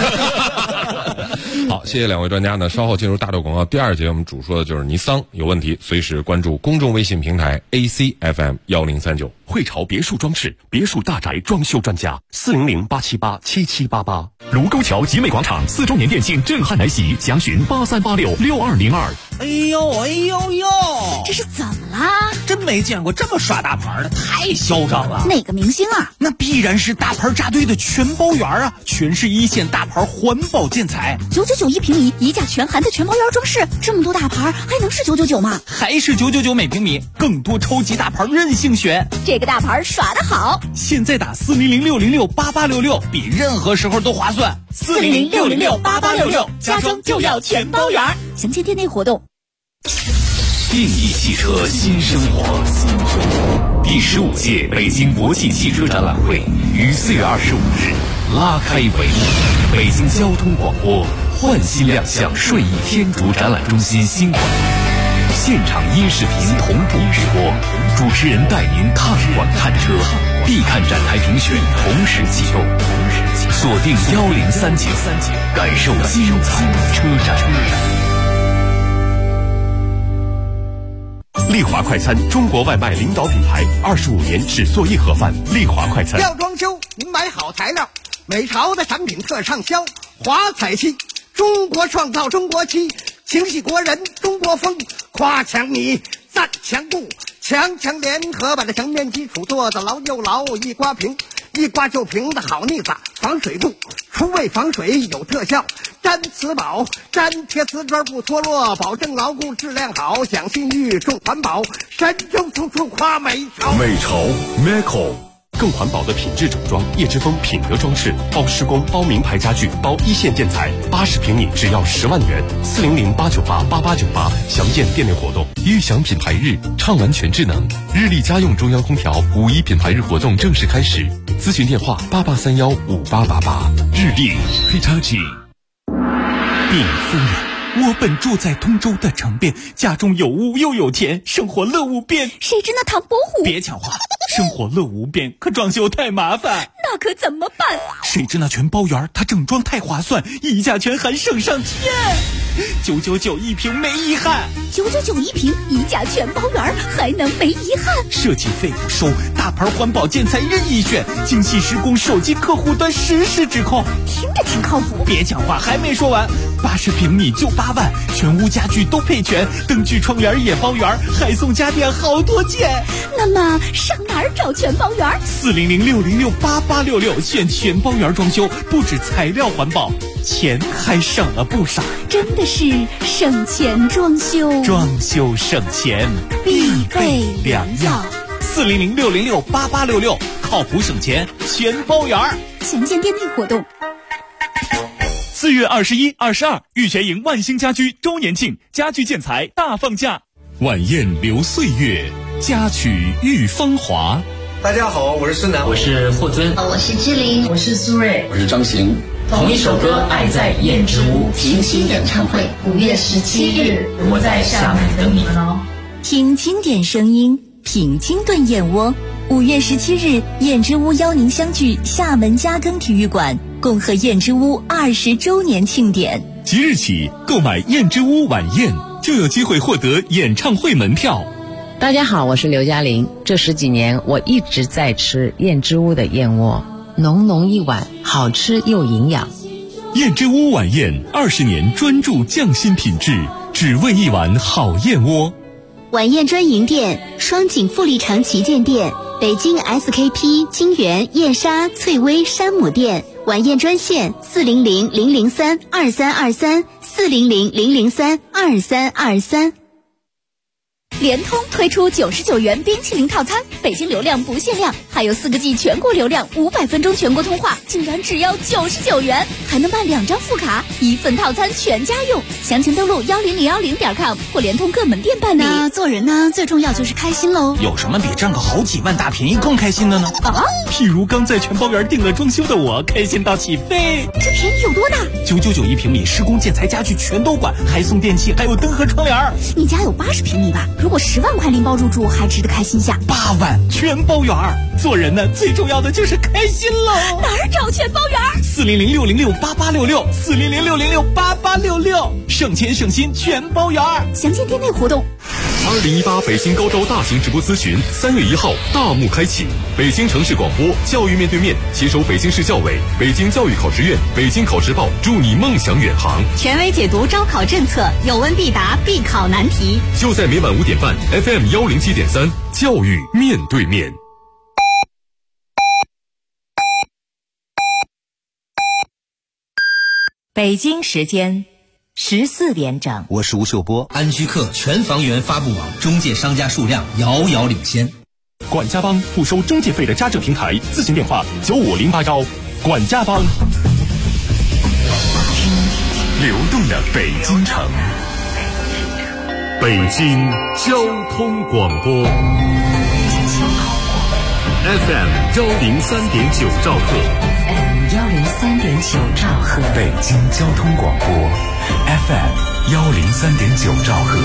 Speaker 6: 好，谢谢两位专家呢。稍后进入大豆广告第2节，我们主说的就是尼桑有问题，随时关注公众微信平台 ACFM1039。
Speaker 1: 汇潮别墅装饰，别墅大宅装修专家，400-878-7788。
Speaker 12: 卢沟桥集美广场4周年店庆震撼来袭，详询83866202。
Speaker 13: 哎呦，
Speaker 3: 这是怎么啦？
Speaker 13: 真没见过这么耍大牌的，太嚣张了。
Speaker 3: 哪个明星啊？
Speaker 13: 那必然是大牌扎堆的全包园啊，全是1线大牌环保建材
Speaker 3: ，999一平米，一价全含的全包园装饰，这么多大牌还能是999吗？
Speaker 13: 还是999每平米，更多超级大牌任性选。
Speaker 3: 这个大牌耍得好，
Speaker 13: 现在打400-606-8866，比任何时候都划算。
Speaker 3: 400-606-8866，家装就要全包园。详见店内活动。
Speaker 4: 定义汽车新生活。第15届北京国际汽车展览会于4月25日拉开帷幕。北京交通广播焕新亮相顺义天竺展览中心新馆，现场音视频同步直播，主持人带您看馆看车，必看展台评选同时启动，锁定1039，感受精彩车展。
Speaker 1: 丽华快餐，中国外卖领导品牌，25年只做义和饭。丽华快餐
Speaker 14: 要装修，您买好材料，美潮的产品特畅销。华彩漆，中国创造中国漆，情系国人中国风。夸墙米，赞墙布，强联合把这墙面基础做得牢又牢，一刮平，一刮就平的好腻子，防水度，除味防水有特效。粘瓷宝，粘贴瓷砖不脱落，保证牢固质量好，讲信誉重环保，神州处处夸美潮。
Speaker 1: 美潮 Meco 更环保的品质整装，叶之峰品德装饰，包施工，包名牌家具，包1线建材，80平米只要10万元，400-898-8898，详见店内活动。
Speaker 12: 悦享品牌日，畅玩全智能，日立家用中央空调5·1品牌日活动正式开始，咨询电话88315888。日立 Hitachi。
Speaker 13: 禀夫人，我本住在通州的城边，家中有屋又有田，生活乐无边。
Speaker 3: 谁知那唐伯虎？
Speaker 13: 别抢话，生活乐无边，可装修太麻烦。
Speaker 3: 那可怎么办？
Speaker 13: 谁知那全包园，它整装太划算，一价全含省上天。999一平没遗憾
Speaker 3: ，999一平，一价全包园，还能没遗憾？
Speaker 13: 设计费不收，大牌环保建材任意选，精细施工，手机客户端实时指控，
Speaker 3: 听着挺靠谱。
Speaker 13: 别讲话，还没说完，80平米就8万，全屋家具都配全，灯具窗帘也包圆，还送家电好多件。
Speaker 3: 那么上哪儿找全包园
Speaker 13: ？400-606-8866，选全包园装修，不止材料环保，钱还省了不少。
Speaker 3: 真的是省钱装修，
Speaker 13: 装修省钱
Speaker 3: 必备良药。
Speaker 13: 400-606-8866，靠谱省钱全包园。
Speaker 3: 详见店内活动。
Speaker 12: 4月21、22，玉泉营万兴家居周年庆，家居建材大放价。晚宴留岁月，佳曲遇芳华。
Speaker 15: 大家好，我是孙楠，
Speaker 16: 我是霍尊，
Speaker 17: 我是志玲，
Speaker 18: 我是苏芮，
Speaker 19: 我是张行。
Speaker 16: 同一首歌，爱在燕之屋
Speaker 17: 平期演唱会5月17日，
Speaker 16: 我在厦门等你们哦。
Speaker 3: 听经典声音，品清炖燕窝。5月17日，燕之屋邀您相聚厦门嘉庚体育馆，共贺燕之屋20周年庆典。
Speaker 12: 即日起购买燕之屋晚宴，就有机会获得演唱会门票。
Speaker 18: 大家好，我是刘嘉玲。这10几年，我一直在吃燕之屋的燕窝，浓浓一碗，好吃又营养。
Speaker 12: 燕之屋晚宴20年专注匠心品质，只为一碗好燕窝。
Speaker 3: 晚宴专营店：双井富力城旗舰店、北京 SKP 金源燕莎翠微山姆店。晚宴专线400-003-2323，400-003-2323。 联通推出99元冰淇淋套餐，北京流量不限量，还有4个G 全国流量，500分钟全国通话，竟然只要99元，还能办2张副卡，1份套餐全家用。详情登录10010.com 或联通各门店办理。
Speaker 15: 那做人呢，最重要就是开心喽。
Speaker 13: 有什么比挣个好几万大便宜更开心的呢？
Speaker 15: 啊，
Speaker 13: 譬如刚在全包园订了装修的我，开心到起飞。
Speaker 3: 这便宜有多大
Speaker 13: ？999一平米，施工建材家具全都管，还送电器，还有灯和窗帘。
Speaker 3: 你家有80平米吧？如果10万块拎包入住，还值得开心下。
Speaker 13: 8万全包园，做人呢，最重要的就是开心喽。
Speaker 3: 哪儿找全包园
Speaker 13: ？400-606-8866，400-606-8866，省钱省心全包园。
Speaker 3: 详见店内活动。
Speaker 1: 2018北京高招大型直播咨询3月1号大幕开启，北京城市广播教育面对面携手北京市教委、北京教育考试院、北京考试报，助你梦想远航。
Speaker 15: 权威解读招考政策，有问必答，必考难题。
Speaker 1: 就在每晚5点半 FM 107.3，教育面对面。
Speaker 19: 北京时间14点整。
Speaker 20: 我是吴秀波。安居客全房源发布网中介商家数量遥遥领先。
Speaker 12: 管家帮不收中介费的家政平台，咨询电话95081。管家帮。
Speaker 1: 流动的北京城，北京交通广播 FM 103.9兆赫。
Speaker 19: 103.9兆赫，
Speaker 20: 北京交通广播 FM 103.9兆赫。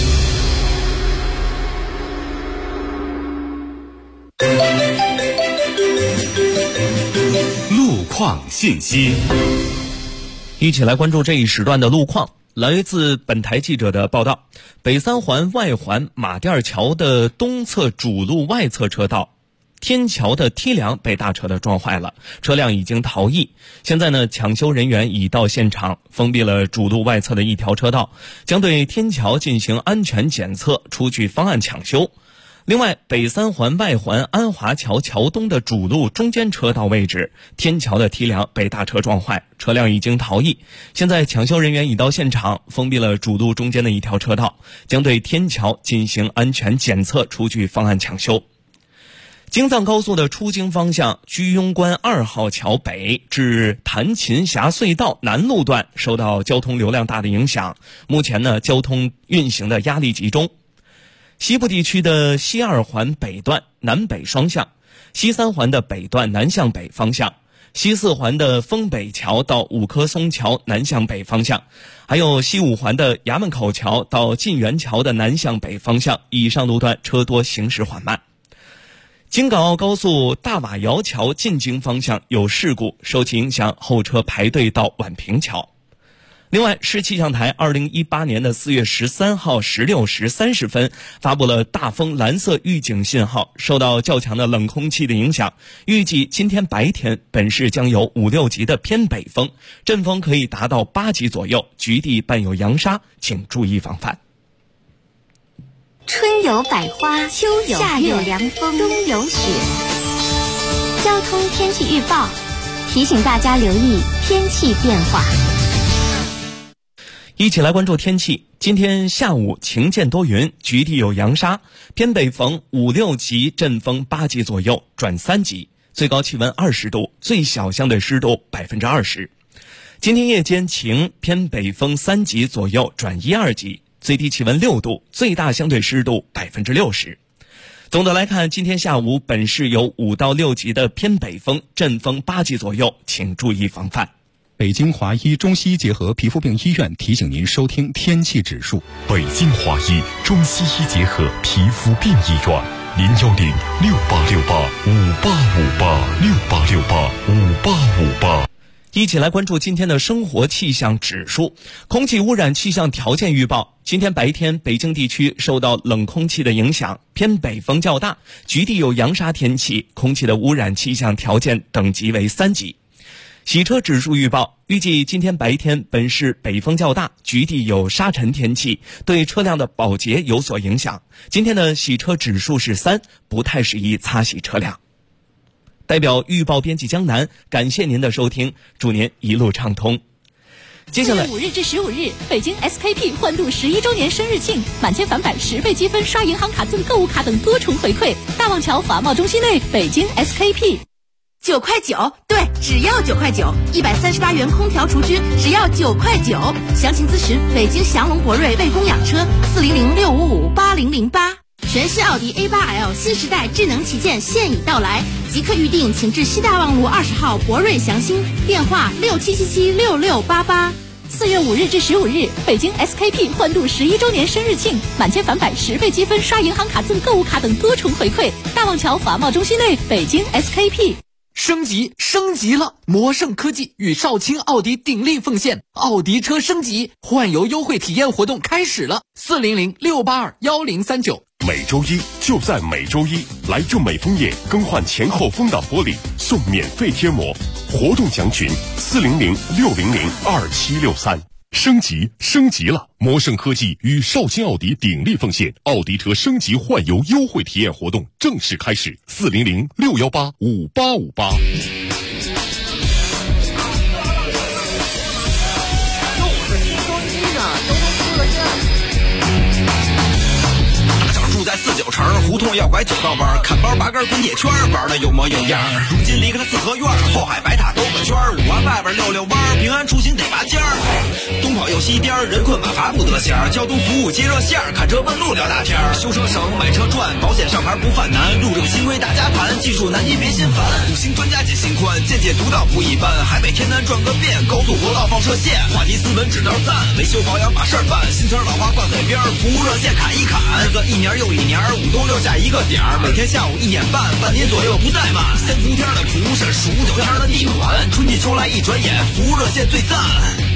Speaker 1: 路况信息，
Speaker 5: 一起来关注这一时段的路况。来自本台记者的报道，北三环外环马甸桥的东侧主路外侧车道，天桥的梯梁被大车的撞坏了，车辆已经逃逸。现在呢，抢修人员已到现场，封闭了主路外侧的一条车道，将对天桥进行安全检测，出具方案抢修。另外，北三环外环安华桥桥东的主路中间车道位置，天桥的梯梁被大车撞坏，车辆已经逃逸。现在抢修人员已到现场，封闭了主路中间的一条车道，将对天桥进行安全检测，出具方案抢修。京藏高速的出京方向居庸关2号桥北至潭琴峡隧道南路段受到交通流量大的影响，目前呢，交通运行的压力集中。西部地区的西2环北段南北双向，西3环的北段南向北方向，西4环的丰北桥到五棵松桥南向北方向，还有西5环的衙门口桥到晋源桥的南向北方向，以上路段车多，行驶缓慢。京港澳高速大瓦窑桥进京方向有事故，受其影响，后车排队到宛平桥。另外，市气象台2018年的4月13号16时30分发布了大风蓝色预警信号，受到较强的冷空气的影响，预计今天白天本市将有5、6级的偏北风，阵风可以达到8级左右，局地伴有扬沙，请注意防范。
Speaker 21: 春有百花，秋有夏有凉风，冬有雪。交通天气预报提醒大家留意天气变化。
Speaker 5: 一起来关注天气。今天下午晴间多云，局地有扬沙，偏北风5、6级，阵风8级左右转3级，最高气温20度，最小相对湿度20%。今天夜间晴，偏北风3级左右转1、2级，最低气温6度，最大相对湿度60%。总的来看，今天下午本市有5到6级的偏北风，阵风8级左右，请注意防范。
Speaker 22: 北京华医中西医结合皮肤病医院提醒您收听天气指数。
Speaker 1: 北京华医中西医结合皮肤病医院，010-6868-5858，6868-5858。
Speaker 5: 一起来关注今天的生活气象指数。空气污染气象条件预报，今天白天北京地区受到冷空气的影响，偏北风较大，局地有扬沙天气，空气的污染气象条件等级为3级。洗车指数预报，预计今天白天本市北风较大，局地有沙尘天气，对车辆的保洁有所影响。今天的洗车指数是3，不太适宜擦洗车辆。代表预报编辑江南，感谢您的收听，祝您一路畅通。 接下来
Speaker 3: 4月5日至15日，北京 SKP 欢度11周年生日庆，满千返百10倍积分，刷银行卡赠购物卡等多重回馈。大望桥华贸中心内，北京 SKP。9块9，对，只要9块9，138元空调厨具只要9块9。详情咨询北京祥龙博瑞卫工养车400655808。全新奥迪 A8L 新时代智能旗舰现已到来，即刻预定，请至西大望路20号博瑞祥兴，电话67776688。4月5日至15日，北京 SKP 欢度11周年生日庆，满千返百10倍积分，刷银行卡赠购物卡等多重回馈。大望桥华贸中心内，北京 SKP。
Speaker 13: 升级了！魔盛科技与少卿奥迪鼎力奉献奥迪车升级换油优惠体验活动开始了，400-682-1039。
Speaker 1: 每周一就在每周一，来正美枫叶更换前后风挡玻璃送免费贴膜，活动详询400-600-2763。升级了！魔盛科技与少卿奥迪鼎力奉献奥迪车升级换油优惠体验活动正式开始，400-618-5858。
Speaker 9: 住在49城胡同要拐9道弯，看包拔根滚铁圈，玩的有模有样。如今离开了四合院，后海白塔兜个圈，5环外边溜弯，平安出行得拔尖儿。东跑又西颠，人困马乏不得闲，交通服务接热线，看车问路聊大天。修车省，买车赚，保险上牌不犯难，路政新规大家盘，技术难题别心烦。5星专家解心宽，见解独到不一般，海北天南转个遍，高速国道放射线，话题斯文指道赞，维修保养把事儿办，新车老花挂嘴边，服务热线砍一砍，日子一年又一年，5冬6夏一个点儿，每天下午1点半，半年左右不怠慢。3伏天的苦是数9天的地暖，春季秋来一转眼，服务热线最赞。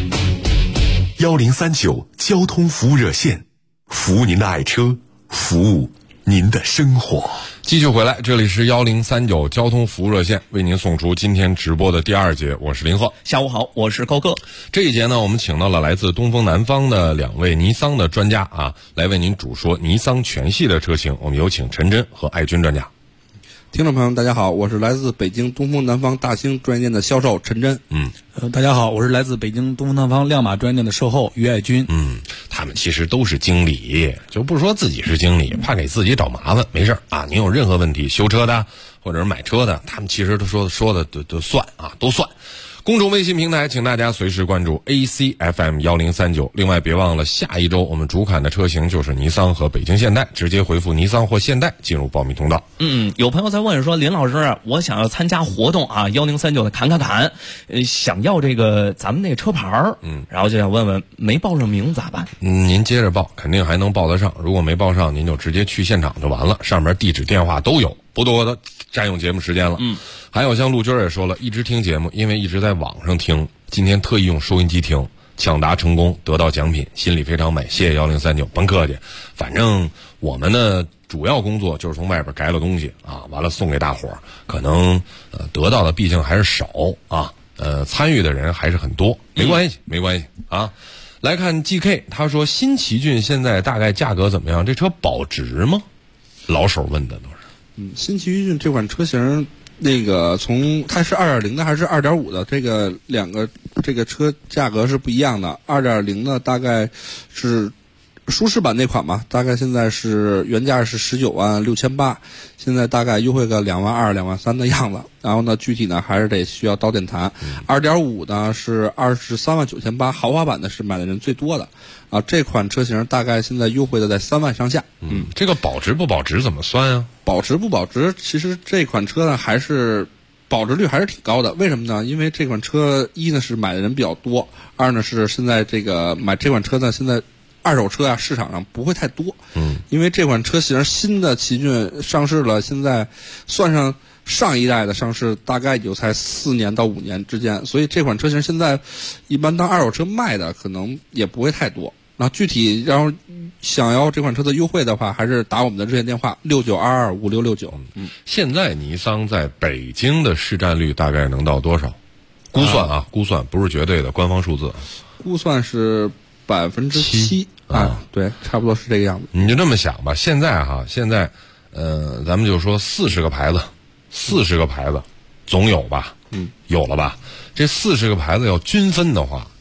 Speaker 1: 1039交通服务热线，服务您的爱车，服务您的生活。
Speaker 6: 继续回来，这里是1039交通服务热线，为您送出今天直播的第2节，我是林鹤。
Speaker 5: 下午好，我是高哥。
Speaker 6: 这一节呢，我们请到了来自东风南方的2位尼桑的专家啊，来为您主说尼桑全系的车型。我们有请陈真和艾军专家。
Speaker 2: 听众朋友们，大家好，我是来自北京东风南方大兴专业店的销售陈真。
Speaker 8: 大家好，我是来自北京东风南方亮马专业店的售后于爱军。
Speaker 6: 他们其实都是经理，就不说自己是经理，怕给自己找麻烦，没事啊。您有任何问题，修车的或者是买车的，他们其实都说的都算啊，都算。公众微信平台，请大家随时关注 ACFM 1039。另外，别忘了下一周我们主砍的车型就是尼桑和北京现代，直接回复尼桑或现代进入报名通道。
Speaker 5: 有朋友在问说，林老师，我想要参加活动啊，1039的砍，想要这个咱们那车牌儿，然后就想问问没报上名咋办？
Speaker 6: 您接着报，肯定还能报得上。如果没报上，您就直接去现场就完了，上面地址电话都有。不多的占用节目时间了。还有像陆军也说了，一直听节目，因为一直在网上听，今天特意用收音机听，抢答成功，得到奖品，心里非常美，谢谢1039，甭客气。反正我们的主要工作就是从外边改了东西啊，完了送给大伙儿，可能得到的毕竟还是少啊，参与的人还是很多，没关系啊。来看 GK， 他说新奇骏现在大概价格怎么样？这车保值吗？老手问的都是。
Speaker 2: 新奇骏这款车型，那个从它是 2.0 的还是 2.5 的，这个两个这个车价格是不一样的。2.0 呢大概是舒适版那款嘛，大概现在是原价是19.68万，现在大概优惠个2.2万、2.3万的样子。然后呢，具体呢还是得需要到店谈。2.5 呢是23.98万，豪华版的是买的人最多的啊。这款车型大概现在优惠的在3万上下。
Speaker 6: 这个保值不保值怎么算啊？
Speaker 2: 保值不保值，其实这款车呢还是保值率还是挺高的。为什么呢？因为这款车一呢是买的人比较多，二呢是现在这个买这款车呢，现在二手车啊市场上不会太多。因为这款车型新的奇骏上市了，现在算上上一代的上市大概也就才4年到5年之间，所以这款车型现在一般当二手车卖的可能也不会太多。那具体然后想要这款车的优惠的话，还是打我们的热线电话69225669。
Speaker 6: 现在尼桑在北京的市占率大概能到多少？估算估算不是绝对的，官方数字。
Speaker 2: 估算是7%啊，对，差不多是这个样子。
Speaker 6: 你就这么想吧，现在咱们就说40个牌子总有吧？有了吧？这40个牌子要均分的话，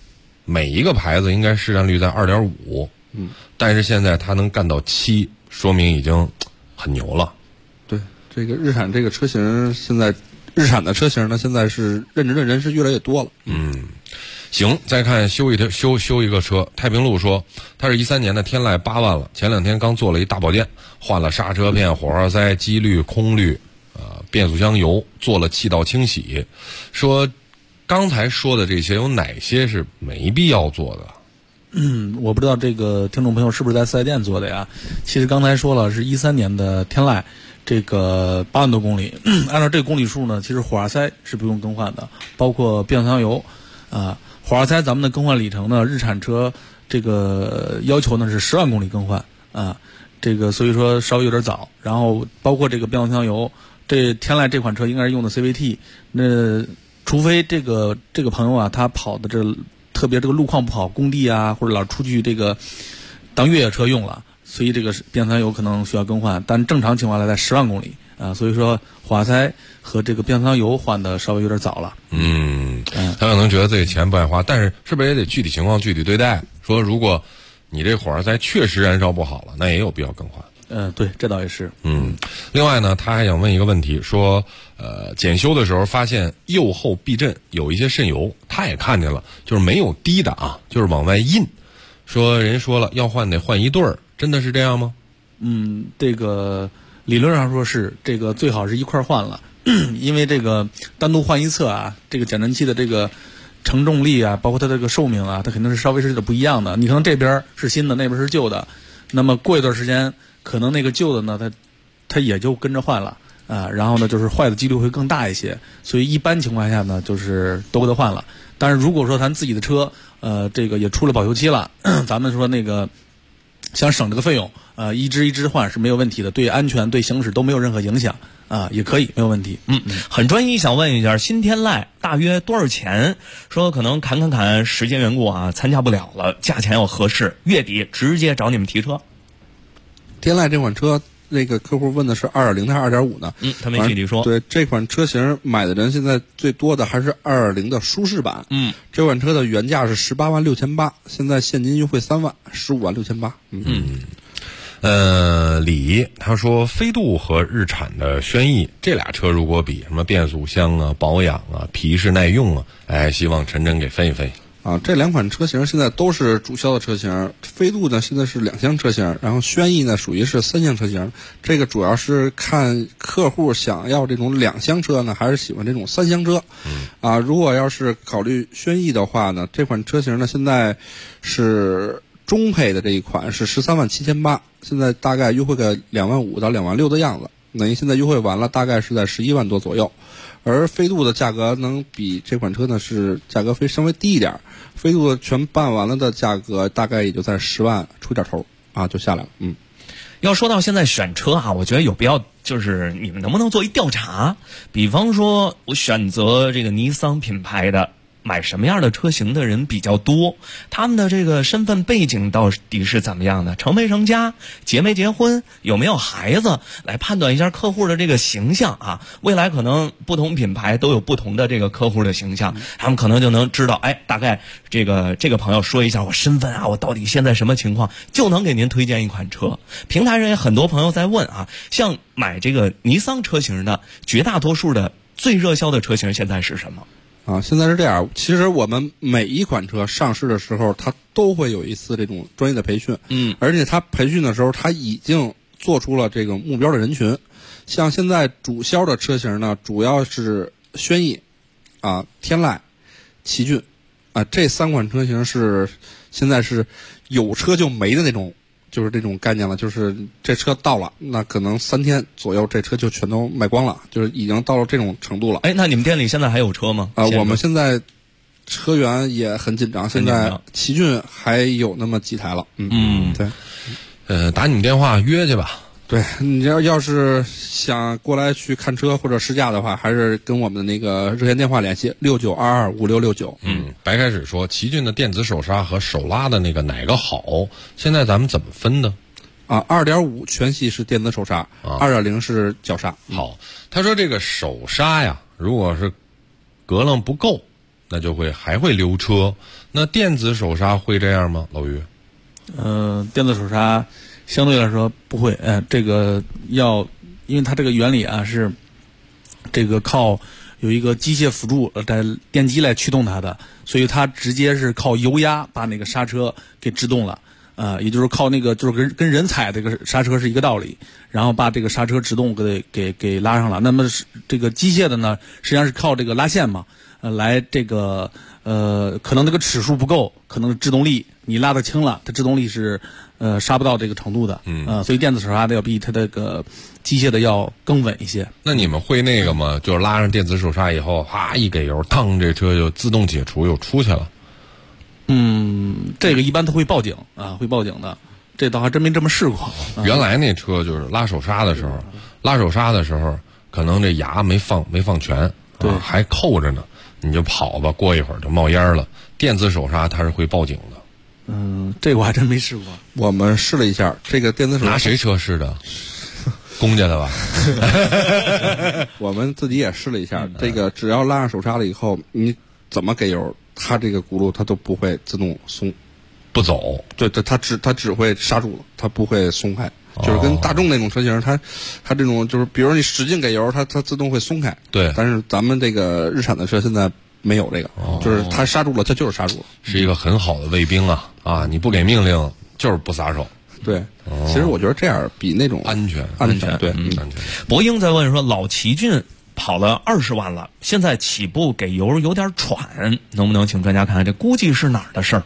Speaker 6: 每一个牌子应该市占率在 2.5，但是现在它能干到7，说明已经很牛了。
Speaker 2: 对，这个日产这个车型现在，日产的车型呢，现在是认知的人是越来越多了。
Speaker 6: 行，再看修一个车，太平路说他是13年的天籁8万了，前2天刚做了一大保健，换了刹车片、火花塞、机滤、空滤，变速箱油，做了气道清洗。说刚才说的这些有哪些是没必要做的？
Speaker 8: 我不知道这个听众朋友是不是在4S店做的呀？其实刚才说了是13年的天籁，这个8万多公里，按照这个公里数呢，其实火花塞是不用更换的，包括变速箱油火花塞咱们的更换里程呢，日产车这个要求呢是10万公里更换这个所以说稍微有点早。然后包括这个变速箱油，这天籁这款车应该是用的 CVT， 那除非这个朋友啊，他跑的特别这个路况不好，工地啊或者老出去这个当越野车用了，所以这个变速箱油可能需要更换，但正常情况下在10万公里所以说火花塞和这个变速箱油换的稍微有点早了。
Speaker 6: 他可能觉得自己钱不爱花，但是是不是也得具体情况具体对待？说如果你这火花塞确实燃烧不好了，那也有必要更换。
Speaker 8: 对，这倒也是。
Speaker 6: 另外呢，他还想问一个问题，说检修的时候发现右后避震有一些渗油，他也看见了，就是没有滴的就是往外印。说人说了要换得换一对儿，真的是这样吗？
Speaker 8: 这个理论上说是，这个最好是一块换了，因为这个单独换一侧这个减震器的这个承重力包括它这个寿命它肯定是稍微是有点不一样的。你可能这边是新的，那边是旧的，那么过一段时间，可能那个旧的呢，它也就跟着换了然后呢，就是坏的几率会更大一些。所以一般情况下呢，就是都给它换了。但是如果说咱自己的车这个也出了保修期了，咱们说那个想省这个费用一支换是没有问题的，对安全对行驶都没有任何影响也可以没有问题。
Speaker 5: 很专一，想问一下新天籁大约多少钱？说可能砍时间缘故参加不了了，价钱要合适，月底直接找你们提车。
Speaker 2: 天籁这款车，那个客户问的是2.0的还是2.5呢？
Speaker 5: 他没具体说。
Speaker 2: 对，这款车型买的人现在最多的还是2.0的舒适版。这款车的原价是18万6800，现在现金优惠3万，15万6800。
Speaker 6: 李他说飞度和日产的轩逸这俩车如果比，什么变速箱保养皮实耐用希望陈真给分一分。
Speaker 2: 这两款车型现在都是主销的车型，飞度呢现在是2厢车型，然后轩逸呢属于是3厢车型。这个主要是看客户想要这种2厢车呢，还是喜欢这种3厢车。如果要是考虑轩逸的话呢，这款车型呢现在是中配的这一款是13万7800，现在大概优惠个2万5到2万6的样子，等于现在优惠完了大概是在11万多左右。而飞度的价格能比这款车呢是价格稍微低一点，飞度全办完了的价格大概也就在10万出点头就下来了。
Speaker 5: 要说到现在选车我觉得有必要，就是你们能不能做一调查？比方说我选择这个尼桑品牌的，买什么样的车型的人比较多？他们的这个身份背景到底是怎么样的？成没成家？结没结婚？有没有孩子？来判断一下客户的这个形象未来可能不同品牌都有不同的这个客户的形象，他们可能就能知道，大概这个朋友说一下我身份我到底现在什么情况，就能给您推荐一款车。平台上也很多朋友在问像买这个尼桑车型的，绝大多数的最热销的车型现在是什么？
Speaker 2: 现在是这样，其实我们每一款车上市的时候，它都会有一次这种专业的培训，而且它培训的时候，它已经做出了这个目标的人群。像现在主销的车型呢，主要是轩逸天籁、奇骏这3款车型是现在是有车就没的那种，就是这种概念了，就是这车到了，那可能3天左右这车就全都卖光了，就是已经到了这种程度了。
Speaker 5: 那你们店里现在还有车吗？
Speaker 2: 我们现在车源也很紧张，现在奇骏还有那么几台了。
Speaker 6: 对，打你们电话约去吧。
Speaker 2: 对，你要是想过来去看车或者试驾的话，还是跟我们的那个热线电话联系69225669。
Speaker 6: 白开始说奇骏的电子手刹和手拉的那个哪个好？现在咱们怎么分的
Speaker 2: ？2.5全系是电子手刹，2.0是脚刹。
Speaker 6: 好，他说这个手刹呀，如果是格楞不够， 那就还会溜车。那电子手刹会这样吗，老于？
Speaker 8: 电子手刹相对来说不会，这个因为它这个原理啊是这个靠有一个机械辅助在电机来驱动它的，所以它直接是靠油压把那个刹车给制动了。也就是靠那个就是跟人踩这个刹车是一个道理，然后把这个刹车制动给拉上了。那么这个机械的呢，实际上是靠这个拉线嘛，来这个可能这个齿数不够，可能制动力你拉得轻了，它制动力是刹不到这个程度的。所以电子手刹的要比它这个机械的要更稳一些。
Speaker 6: 那你们会那个吗？就是拉上电子手刹以后，啪一给油，腾，这车就自动解除又出去了。
Speaker 8: 这个一般都会报警啊，会报警的。这倒还真没这么试过。
Speaker 6: 原来那车就是拉手刹的时候，可能这牙没放全，
Speaker 8: 对，
Speaker 6: 还扣着呢，你就跑吧，过一会儿就冒烟了。电子手刹它是会报警的。
Speaker 8: 这个我还真没试过。
Speaker 2: 我们试了一下这个电子手刹，
Speaker 6: 拿谁车试的？公家的吧？
Speaker 2: 我们自己也试了一下，这个只要拉上手刹了以后，你怎么给油，它这个轱辘它都不会自动松，
Speaker 6: 不走。
Speaker 2: 对，它只会刹住了，它不会松开。就是跟大众那种车型，它这种就是，比如你使劲给油，它自动会松开。
Speaker 6: 对。
Speaker 2: 但是咱们这个日产的车现在没有这个，就是它刹住了，它就是刹住了。
Speaker 6: 是一个很好的卫兵啊！你不给命令就是不撒手。
Speaker 2: 对，其实我觉得这样比那种
Speaker 6: 安全。
Speaker 2: 对，
Speaker 6: 安全。
Speaker 5: 博英在问说，老奇骏跑了20万了，现在起步给油有点喘，能不能请专家看看这估计是哪儿的事儿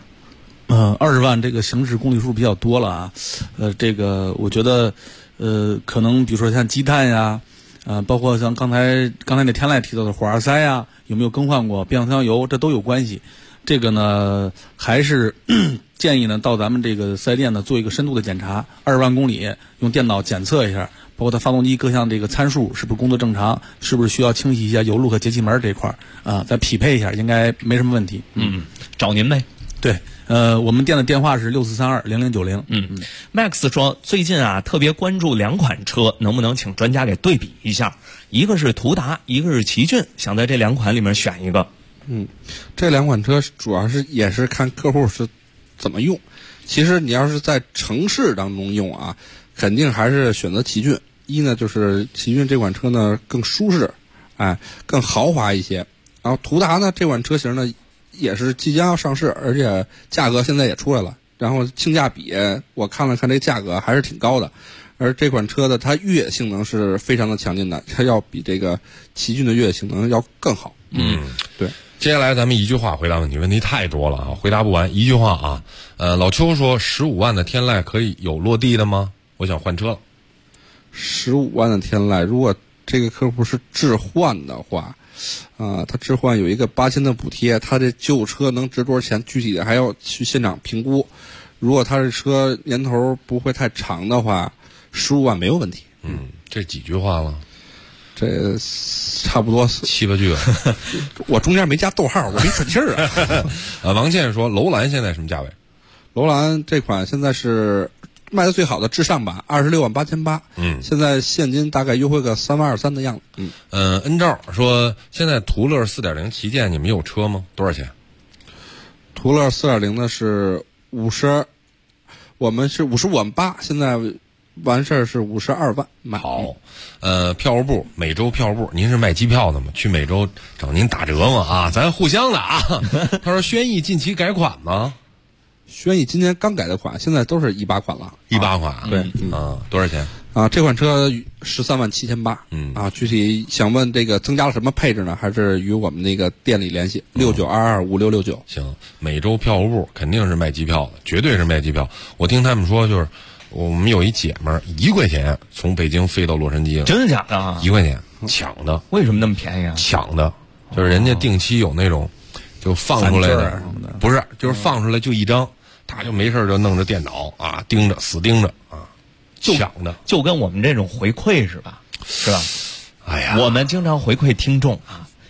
Speaker 8: ？20万这个行驶公里数比较多了啊，这个我觉得可能比如说像积碳呀，包括像刚才那天籁提到的火花塞呀，有没有更换过变速箱油，这都有关系。这个呢，还是建议呢到咱们这个4S店呢做一个深度的检查，20万公里用电脑检测一下，包括它发动机各项这个参数是不是工作正常，是不是需要清洗一下油路和节气门这块再匹配一下，应该没什么问题。
Speaker 5: 找您呗。
Speaker 8: 对，我们店的电话是64320090。
Speaker 5: Max 说最近特别关注2款车，能不能请专家给对比一下？一个是途达，一个是奇骏，想在这2款里面选一个。
Speaker 2: 这2款车主要也是看客户是怎么用。其实你要是在城市当中用啊，肯定还是选择奇骏。一呢，就是奇骏这款车呢更舒适，更豪华一些。然后途达呢这款车型呢也是即将要上市，而且价格现在也出来了，然后性价比我看了看这价格还是挺高的。而这款车的它越野性能是非常的强劲的，它要比这个奇骏的越野性能要更好。对。
Speaker 6: 接下来咱们一句话回答问题，问题太多了回答不完。一句话老邱说15万的天籁可以有落地的吗？我想换车了。
Speaker 2: 15万的天籁，如果这个客户是置换的话，他置换有一个8000的补贴，他这旧车能值多少钱？具体的还要去现场评估。如果他这车年头不会太长的话，15万没有问题。
Speaker 6: 这几句话了？
Speaker 2: 这差不多
Speaker 6: 7、8句了。
Speaker 2: 我中间没加逗号，我没喘气儿
Speaker 6: 王倩说楼兰现在什么价位？
Speaker 2: 楼兰这款现在是卖的最好的至上版，268800。现在现金大概优惠个3万23的样子。
Speaker 6: 恩照说现在途乐4.0旗舰你们有车吗？多少钱？
Speaker 2: 途乐4.0的是50，我们是55万8，现在完事儿是52万买。
Speaker 6: 好，票务部美洲票务部，您是卖机票的吗？去美洲找您打折吗？咱互相的他说轩逸近期改款吗？
Speaker 2: 轩逸今年刚改的款，现在都是18款了。
Speaker 6: 18款，
Speaker 2: 对，
Speaker 6: 多少钱？
Speaker 2: 这款车13万7800。具体想问这个增加了什么配置呢？还是与我们那个店里联系69225669。
Speaker 6: 行，美洲票务部肯定是卖机票的，绝对是卖机票。我听他们说就是。我们有一姐们儿1块钱从北京飞到洛杉矶了。
Speaker 5: 真的假的
Speaker 6: ？1块钱抢的。
Speaker 5: 为什么那么便宜啊？
Speaker 6: 抢的，就是人家定期有那种就放出来的，不是，就是放出来就一张，他就没事就弄着电脑盯着，死盯着抢的，
Speaker 5: 就跟我们这种回馈是吧？是吧？
Speaker 6: 哎呀，
Speaker 5: 我们经常回馈听众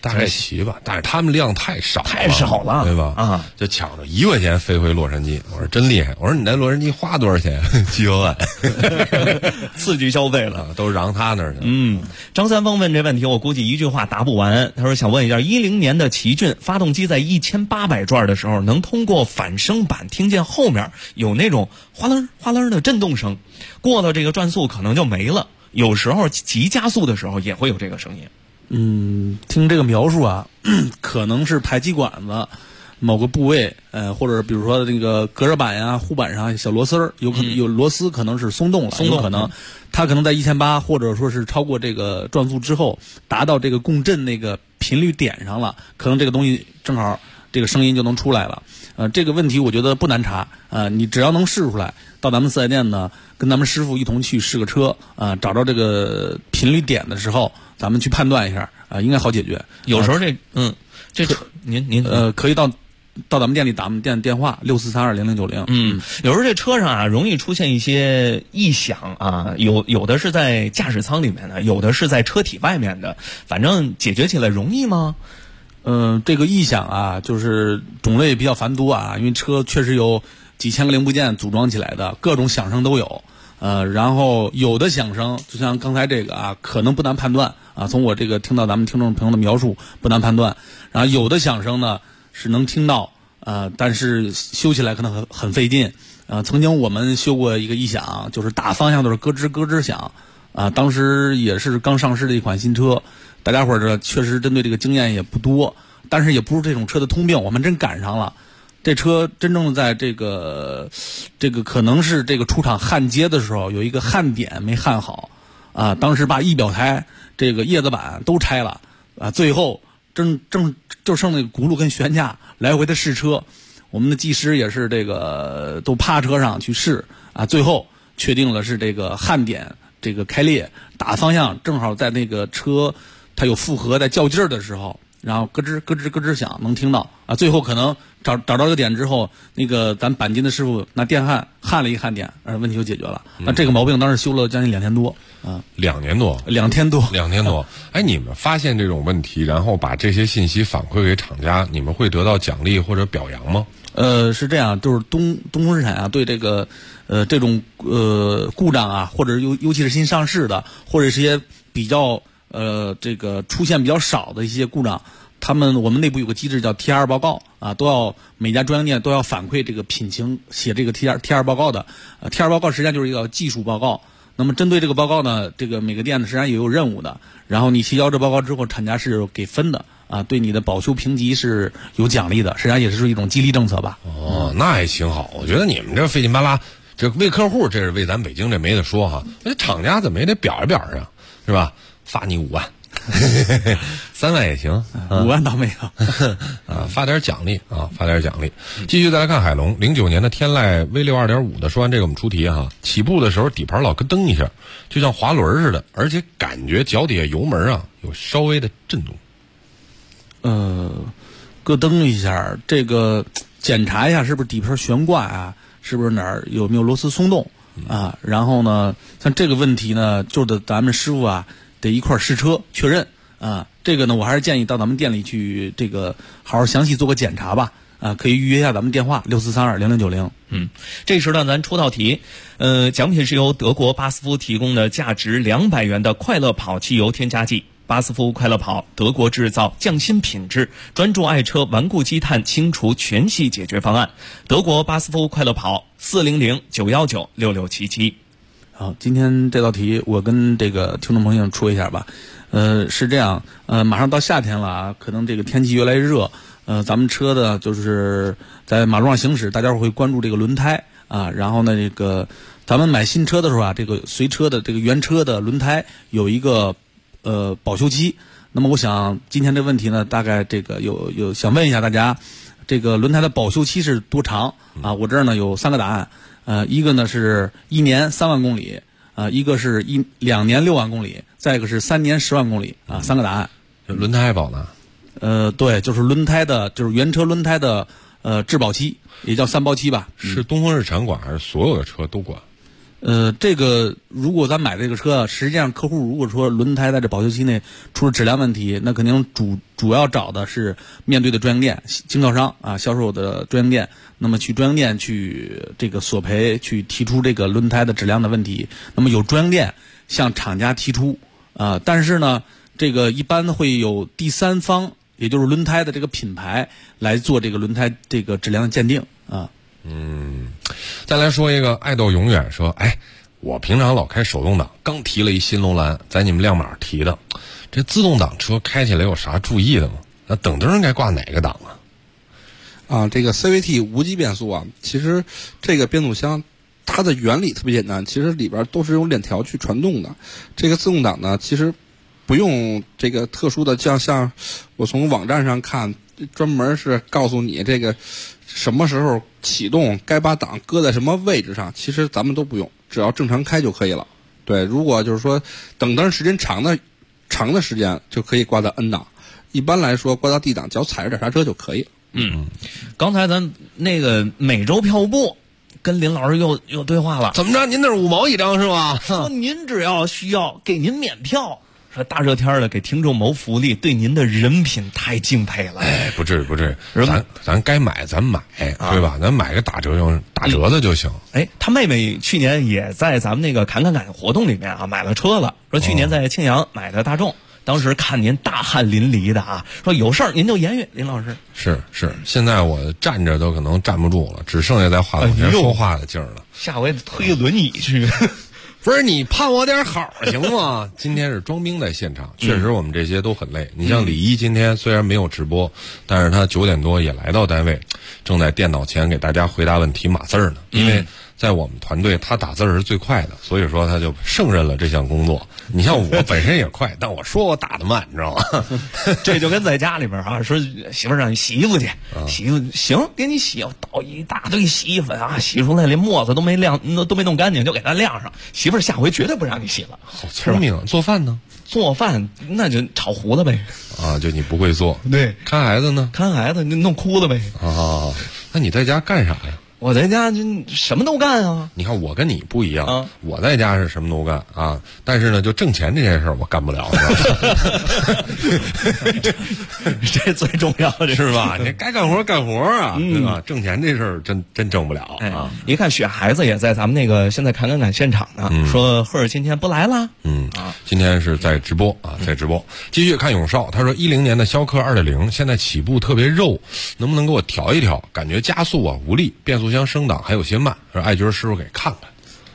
Speaker 6: 大概齐吧，但是他们量太少
Speaker 5: 了，
Speaker 6: 对吧？啊，就抢着1块钱飞回洛杉矶，我说真厉害，我说你在洛杉矶花多少钱？7多万，
Speaker 5: 刺激消费了，
Speaker 6: 都让他那儿去。
Speaker 5: 张三丰问这问题，我估计一句话答不完。他说想问一下，10年的奇骏发动机在1800转的时候，能通过反声板听见后面有那种哗楞哗楞的震动声，过了这个转速可能就没了。有时候急加速的时候也会有这个声音。
Speaker 8: 听这个描述啊，可能是排气管子某个部位，或者比如说那个隔热板呀、护板上小螺丝有可能有螺丝可能是松动了，有可能它可能在1800或者说是超过这个转速之后，达到这个共振那个频率点上了，可能这个东西正好这个声音就能出来了。这个问题我觉得不难查，你只要能试出来，到咱们4S店呢，跟咱们师傅一同去试个车，找到这个频率点的时候，咱们去判断一下，应该好解决。
Speaker 5: 有时候这您
Speaker 8: 可以到咱们店里打我们店电话64320090。
Speaker 5: 有时候这车上啊容易出现一些异响啊，有的是在驾驶舱里面的，有的是在车体外面的，反正解决起来容易吗？
Speaker 8: 这个异响啊，就是种类比较繁多啊，因为车确实有几千个零部件组装起来的，各种响声都有。然后有的响声，就像刚才这个啊，可能不难判断啊，从我这个听到咱们听众朋友的描述不难判断。然后有的响声呢是能听到，但是修起来可能很费劲。曾经我们修过一个异响，就是打方向都是咯吱咯吱响，当时也是刚上市的一款新车。大家伙儿这确实针对这个经验也不多，但是也不是这种车的通病，我们真赶上了。这车真正的在这个可能是这个出厂焊接的时候有一个焊点没焊好，当时把仪表台这个叶子板都拆了，最后正就剩那个轱辘跟悬架来回的试车，我们的技师也是这个都趴车上去试，最后确定了是这个焊点这个开裂，打方向正好在那个车它有负荷在较劲儿的时候，然后咯吱咯吱咯吱响能听到，最后可能找到这个点之后，那个咱钣金的师傅拿电焊了一焊点，问题就解决了。那这个毛病当时修了将近2天多
Speaker 6: 2年多
Speaker 8: ，2天多
Speaker 6: ，2天多。哎，你们发现这种问题，然后把这些信息反馈给厂家，你们会得到奖励或者表扬吗？
Speaker 8: 是这样，就是东风日产啊，对这个这种故障啊，或者尤其是新上市的，或者是一些比较这个出现比较少的一些故障，我们内部有个机制叫 T2 报告啊，都要每家专营店都要反馈这个品情，写这个 T2 报告的。T2 报告实际上就是一个技术报告。那么针对这个报告呢，这个每个店呢实际上也有任务的。然后你提交这报告之后，厂家是给分的啊，对你的保修评级是有奖励的，实际上也是一种激励政策吧。
Speaker 6: 那还挺好。我觉得你们这费劲巴拉，这为客户，这是为咱北京这没得说哈。那厂家怎么也得表扬表扬，是吧？发你5万。3万也行
Speaker 8: ，5万倒没有
Speaker 6: 发点奖励啊，发点奖励。继续再来看海龙，09年的天籁 V6 2.5 的。说完这个我们出题哈，起步的时候底盘老咯噔一下，就像滑轮似的，而且感觉脚底下油门啊有稍微的震动。
Speaker 8: 咯噔一下，这个检查一下是不是底盘悬挂啊，是不是哪儿有没有螺丝松动啊？然后呢，像这个问题呢，就得咱们师傅啊得一块试车确认啊。这个呢，我还是建议到咱们店里去，这个好好详细做个检查吧。可以预约一下咱们电话64320090。
Speaker 5: 这时段咱出道题，奖品是由德国巴斯夫提供的价值200元的快乐跑汽油添加剂。巴斯夫快乐跑，德国制造，匠心品质，专注爱车顽固积碳清除全系解决方案。德国巴斯夫快乐跑，400-919-6677。
Speaker 8: 好，今天这道题我跟这个听众朋友说一下吧。是这样，马上到夏天了啊，可能这个天气越来越热，咱们车的就是在马路上行驶，大家会关注这个轮胎啊。然后呢，这个咱们买新车的时候啊，这个随车的这个原车的轮胎有一个保修期。那么我想今天这问题呢，大概这个有想问一下大家，这个轮胎的保修期是多长啊？我这儿呢有3个答案，一个呢是1年3万公里，一个是2年6万公里，再一个是3年10万公里啊，3个答案。
Speaker 6: 轮胎保呢？
Speaker 8: 对，就是轮胎的，就是原车轮胎的质保期，也叫3包期吧。
Speaker 6: 是东风日产管还是所有的车都管？
Speaker 8: 这个如果咱买这个车，实际上客户如果说轮胎在这保修期内出了质量问题，那肯定主要找的是面对的专营店、经销商啊，销售的专营店。那么去专营店去这个索赔，去提出这个轮胎的质量的问题。那么有专营店向厂家提出啊，但是呢，这个一般会有第三方，也就是轮胎的这个品牌来做这个轮胎这个质量的鉴定啊。
Speaker 6: 再来说一个爱豆永远说，哎，我平常老开手动挡，刚提了一新龙蓝，在你们亮马提的，这自动挡车开起来有啥注意的吗？那等灯该挂哪个档啊？
Speaker 2: 这个 CVT 无级变速啊，其实这个变速箱它的原理特别简单，其实里边都是用链条去传动的。这个自动挡呢，其实不用这个特殊的，像我从网站上看，专门是告诉你这个什么时候启动，该把档搁在什么位置上，其实咱们都不用，只要正常开就可以了。对，如果就是说等灯时间长的时间，就可以挂到 N 档。一般来说，挂到 D 档，脚踩着点刹车就可以。
Speaker 5: 刚才咱那个美洲票务跟林老师又对话了，
Speaker 6: 怎么着？您那是5毛一张是吧？
Speaker 5: 说您只要需要给您免票。说大热天的给听众谋福利，对您的人品太敬佩了。
Speaker 6: 哎，不至于，咱该买咱买，对吧？咱买个打折的就行。
Speaker 5: 哎，他妹妹去年也在咱们那个侃活动里面啊买了车了，说去年在庆阳买的大众。当时看您大汗淋漓的啊，说有事儿您就言语，林老师。
Speaker 6: 是，现在我站着都可能站不住了，只剩下在话筒前说话的劲儿了。
Speaker 5: 下回推轮椅去。
Speaker 6: 不是你盼我点好行吗？今天是庄兵在现场，确实我们这些都很累。你像李一今天虽然没有直播，但是他9点多也来到单位，正在电脑前给大家回答问题码字呢。因为在我们团队他打字是最快的，所以说他就胜任了这项工作。你像我本身也快，但我说我打得慢，你知道吗？
Speaker 5: 这就跟在家里边啊，说媳妇儿让你洗衣服去，洗衣服行，给你洗，倒一大堆洗衣粉啊，洗出来连沫子都没弄干净，就给它晾上。媳妇儿下回绝对不让你洗了。
Speaker 6: 好聪明啊！做饭呢？
Speaker 5: 做饭那就炒糊了呗。
Speaker 6: 啊，就你不会做。
Speaker 5: 对，
Speaker 6: 看孩子呢？
Speaker 5: 看孩子你弄哭了呗。
Speaker 6: 啊，那你在家干啥呀？
Speaker 5: 我在家就什么都干啊！
Speaker 6: 你看我跟你不一样，我在家是什么都干啊，但是呢，就挣钱这件事儿我干不了，
Speaker 5: 这最重要的
Speaker 6: 是吧？你该干活干活啊，对吧？挣钱这事儿真挣不了啊！
Speaker 5: 一看雪孩子也在咱们那个现在侃现场呢，说赫尔今天不来了，
Speaker 6: 今天是在直播啊，在直播。继续看永少，他说10年的逍客2.0现在起步特别肉，能不能给我调一调？感觉加速啊无力，变速箱升档还有些慢，让爱军师傅给看看。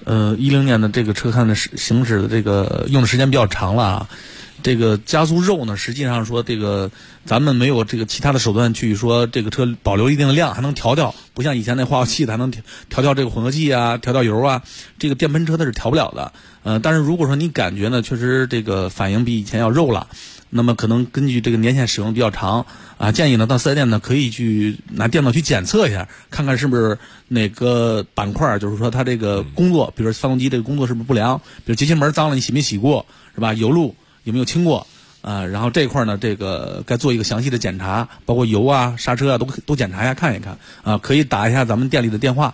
Speaker 8: 10年的这个车看的行驶的这个用的时间比较长了啊。这个加速肉呢，实际上说这个咱们没有这个其他的手段去说这个车保留一定的量，还能调掉，不像以前那化油器的还能调这个混合气啊，调油啊，这个电喷车它是调不了的。但是如果说你感觉呢，确实这个反应比以前要肉了，那么可能根据这个年限使用比较长啊，建议呢到4S店呢可以去拿电脑去检测一下，看看是不是哪个板块，就是说它这个工作，比如说发动机这个工作是不是不良，比如节气门脏了你洗没洗过，是吧？油路有没有清过然后这一块呢，这个该做一个详细的检查，包括油啊、刹车啊都检查一下看一看啊，可以打一下咱们店里的电话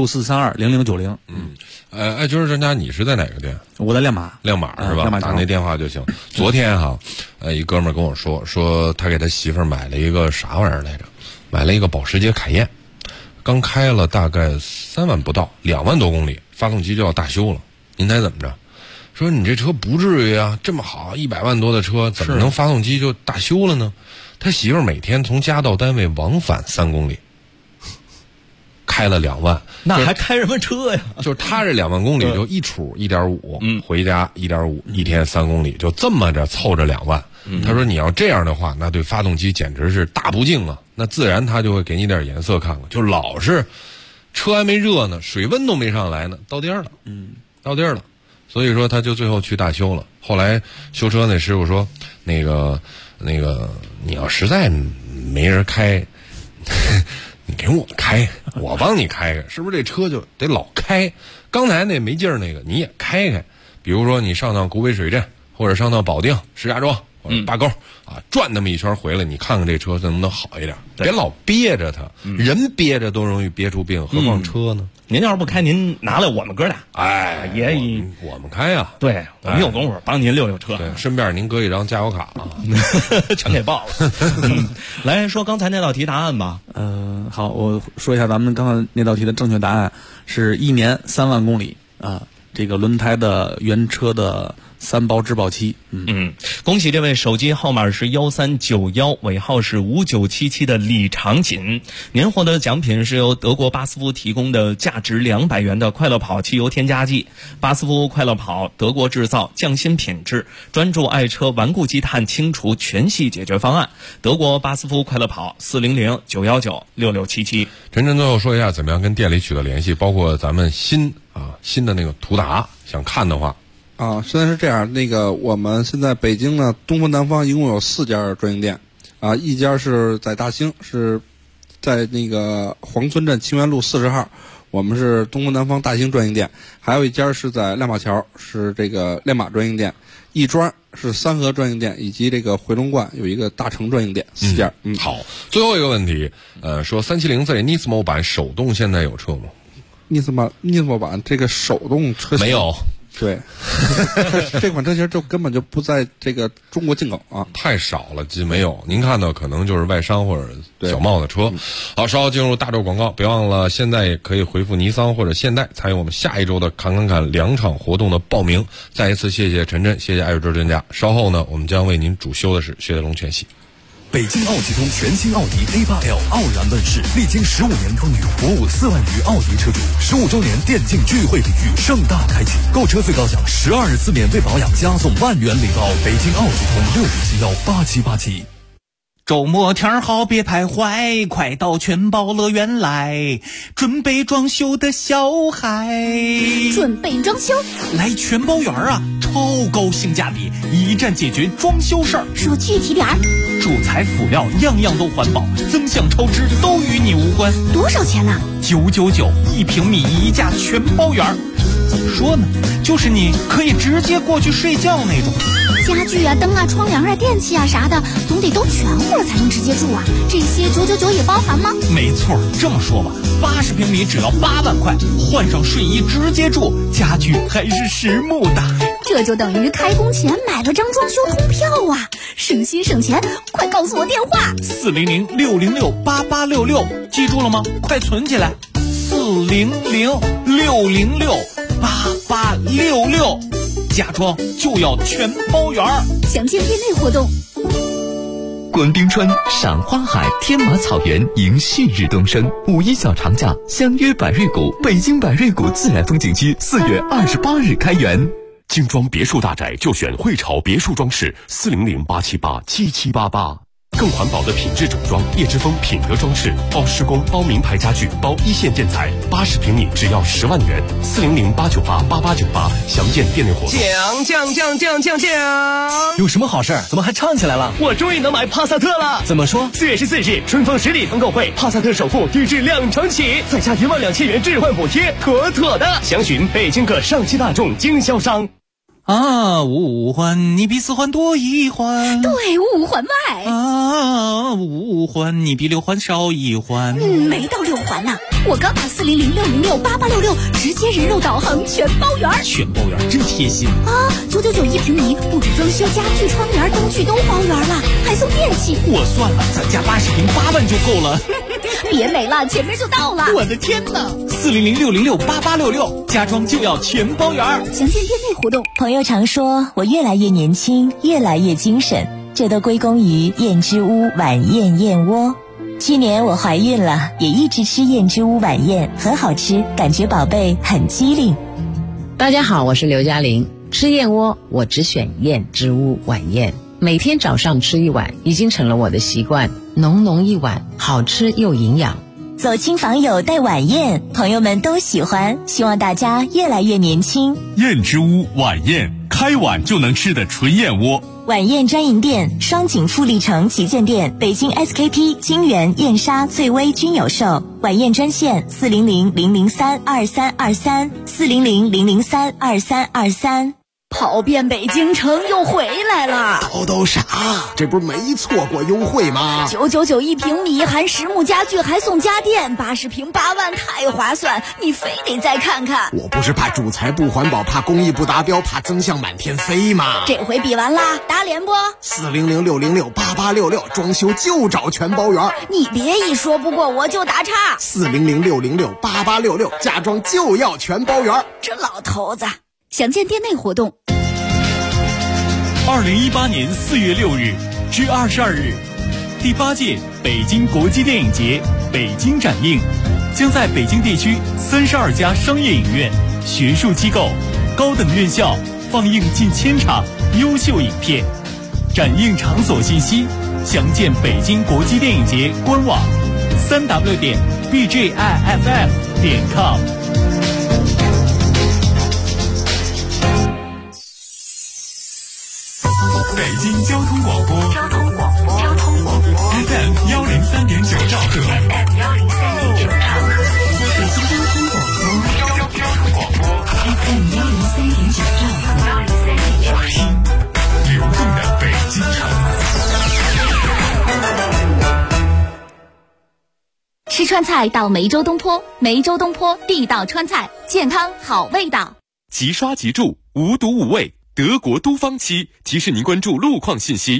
Speaker 8: 64320090。
Speaker 6: 爱军专家，你是在哪个店？
Speaker 8: 我在亮马
Speaker 6: 是吧？打那电话就行。昨天哈，一哥们儿跟我说他给他媳妇儿买了一个啥玩意儿来着？买了一个保时捷凯宴，刚开了大概3万不到，2万多公里，发动机就要大修了。您猜怎么着？说你这车不至于啊，这么好100万多的车，怎么能发动机就大修了呢？他媳妇儿每天从家到单位往返3公里，开了2万，
Speaker 5: 那还开什么车呀？
Speaker 6: 就是他这2万公里就一处1.5，回家1.5，一天3公里，就这么着凑着2万。他说你要这样的话，那对发动机简直是大不敬啊！那自然他就会给你点颜色看看，就老是车还没热呢，水温都没上来呢，到地儿了，到地儿了。所以说他就最后去大修了。后来修车那师傅说，那个你要实在没人开，你给我开，我帮你开开，是不是这车就得老开？刚才那没劲儿那个你也开开，比如说你上趟古北水镇，或者上趟保定、石家庄或者八沟啊，转那么一圈回来，你看看这车能不能好一点，别老憋着它，人憋着都容易憋出病，何况车呢？
Speaker 5: 您要是不开，您拿来我们哥俩，
Speaker 6: 哎，
Speaker 5: 也
Speaker 6: 我们开呀。
Speaker 5: 对，我们有功夫帮您溜车。
Speaker 6: 对，顺便您搁一张加油卡啊，
Speaker 5: 全给报了。来说刚才那道题答案吧。
Speaker 8: 好，我说一下咱们刚才那道题的正确答案是1年3万公里啊，这个轮胎的原车的3包质保期。
Speaker 5: 恭喜这位手机号码是1391，尾号是5977的李长锦，您获得奖品是由德国巴斯夫提供的价值200元的快乐跑汽油添加剂。巴斯夫快乐跑，德国制造，匠心品质，专注爱车顽固积碳清除全系解决方案。德国巴斯夫快乐跑400-919-6677。
Speaker 6: 陈真最后说一下怎么样跟店里取得联系，包括咱们新的那个途达，想看的话。
Speaker 2: 现在是这样，我们现在北京呢，东风南方一共有4家专营店，一家是在大兴，是在那个黄村镇清源路40号，我们是东风南方大兴专营店，还有一家是在亮马桥，是这个亮马专营店，亦庄是三河专营店，以及这个回龙观有一个大成专营店，4家。
Speaker 6: 好，最后一个问题，说370Z Nismo 版手动现在有车吗
Speaker 2: ？Nismo 版这个手动车
Speaker 6: 没有。
Speaker 2: 对，这款车其实就根本就不在这个中国进口啊，
Speaker 6: 太少了，没有。您看到可能就是外商或者小贸的车。好，稍后进入大洲广告，别忘了现在也可以回复尼桑或者现代参与我们下一周的侃2场活动的报名。再一次谢谢陈真，谢谢爱瑞车专家。稍后呢，我们将为您主修的是雪铁龙全系。
Speaker 10: 北京奥汽通全新奥迪 A8L 傲然问世，历经15年风雨，鼓舞4万余奥迪车主，15周年电竞聚会礼遇盛大开启，购车最高享12次免费保养，加送万元礼包。北京奥汽通65718787。
Speaker 11: 周末天好别徘徊，快到全宝乐园来，准备装修的小孩。
Speaker 3: 准备装修？
Speaker 11: 来全宝园啊，超高性价比，一站解决装修事儿。
Speaker 3: 说具体点儿。
Speaker 11: 主材辅料样样都环保，增项超支都与你无关。
Speaker 3: 多少钱呢
Speaker 11: ？999，1平米1价全包圆。怎么说呢？就是你可以直接过去睡觉那种。
Speaker 3: 家具啊、灯啊、窗帘啊、电器啊啥的，总得都全乎了才能直接住啊。这些999也包含吗？
Speaker 11: 没错，这么说吧，80平米只要8万块，换上睡衣直接住，家具还是实木的。
Speaker 3: 这就等于开工前买了张装修通票啊，省心省钱。快告诉我电话
Speaker 11: ：400-606-8866，记住了吗？快存起来，400-606-8866，家装就要全包圆。
Speaker 3: 详见店内活动。
Speaker 10: 观冰川、赏花海、天马草原，迎旭日东升。5·1小长假，相约百瑞谷，北京百瑞谷自然风景区4月28日开园。
Speaker 1: 精装别墅大宅就选汇潮别墅装饰，400-878-7788。更环保的品质整装，叶之峰品德装饰，包施工、包名牌家具、包一线建材，80平米只要10万元。400-898-8898，详见店内活动。
Speaker 23: 降！有什么好事？怎么还唱起来了？
Speaker 24: 我终于能买帕萨特了！
Speaker 23: 怎么说
Speaker 24: ？4月14日，春风十里团购会，帕萨特首付低至2成起，再加12000元置换补贴，妥妥的。详询北京各上汽大众经销商。
Speaker 11: 五环你比4环多1环，
Speaker 3: 对，5环外。
Speaker 11: 5环你比6环少1环。
Speaker 3: 没到6环呢。我刚打400-606-8866，直接人肉导航全包圆。
Speaker 11: 全包圆真贴心
Speaker 3: 啊！999平米，不止装修，家具、窗帘、灯具都包圆了，还送电器。
Speaker 11: 我算了，咱家80平8万就够了。
Speaker 3: 别美了，前面就到了。
Speaker 11: 我的天哪！400-606-8866，家装就要全包圆。
Speaker 3: 详见店内活动。
Speaker 25: 朋友常说我越来越年轻，越来越精神，这都归功于燕之屋晚宴燕窝。去年我怀孕了，也一直吃燕之屋晚宴，很好吃，感觉宝贝很机灵。
Speaker 18: 大家好，我是刘嘉玲。吃燕窝我只选燕之屋晚宴，每天早上吃一碗，已经成了我的习惯。浓浓一碗，好吃又营养。
Speaker 25: 走亲访友带晚宴，朋友们都喜欢，希望大家越来越年轻。
Speaker 12: 燕之屋晚宴，开碗就能吃的纯燕窝。
Speaker 25: 晚宴专营店：双井富力城旗舰店、北京 SKP、金源、燕莎、翠微均有售。晚宴专线400-003-2323，400-003-2323。
Speaker 3: 跑遍北京城又回来了。
Speaker 4: 叨啥？这不是没错过优惠吗
Speaker 3: ？999一平米，含实木家具还送家电，80平8万，太划算！你非得再看看。
Speaker 4: 我不是怕主材不环保，怕工艺不达标，怕增项满天飞吗？
Speaker 3: 这回比完啦，打脸不
Speaker 4: ？400-606-8866，装修就找全包圆。
Speaker 3: 你别一说不过我就打岔。
Speaker 4: 400-606-8866，家装就要全包圆。
Speaker 3: 这老头子，详见店内活动。
Speaker 12: 2018年4月6日至22日，第8届北京国际电影节北京展映将在北京地区32家商业影院、学术机构、高等院校放映近1000场优秀影片。展映场所信息详见北京国际电影节官网3w.bjiff.com。北京交通广播FM 103.9兆赫，北京交通广播FM 103.9兆赫，听流动的北京城。
Speaker 3: 吃川菜到梅州东坡，梅州东坡地道川菜，健康好味道。
Speaker 1: 即刷即住，无毒无味。德国都方漆提示您关注路况信息。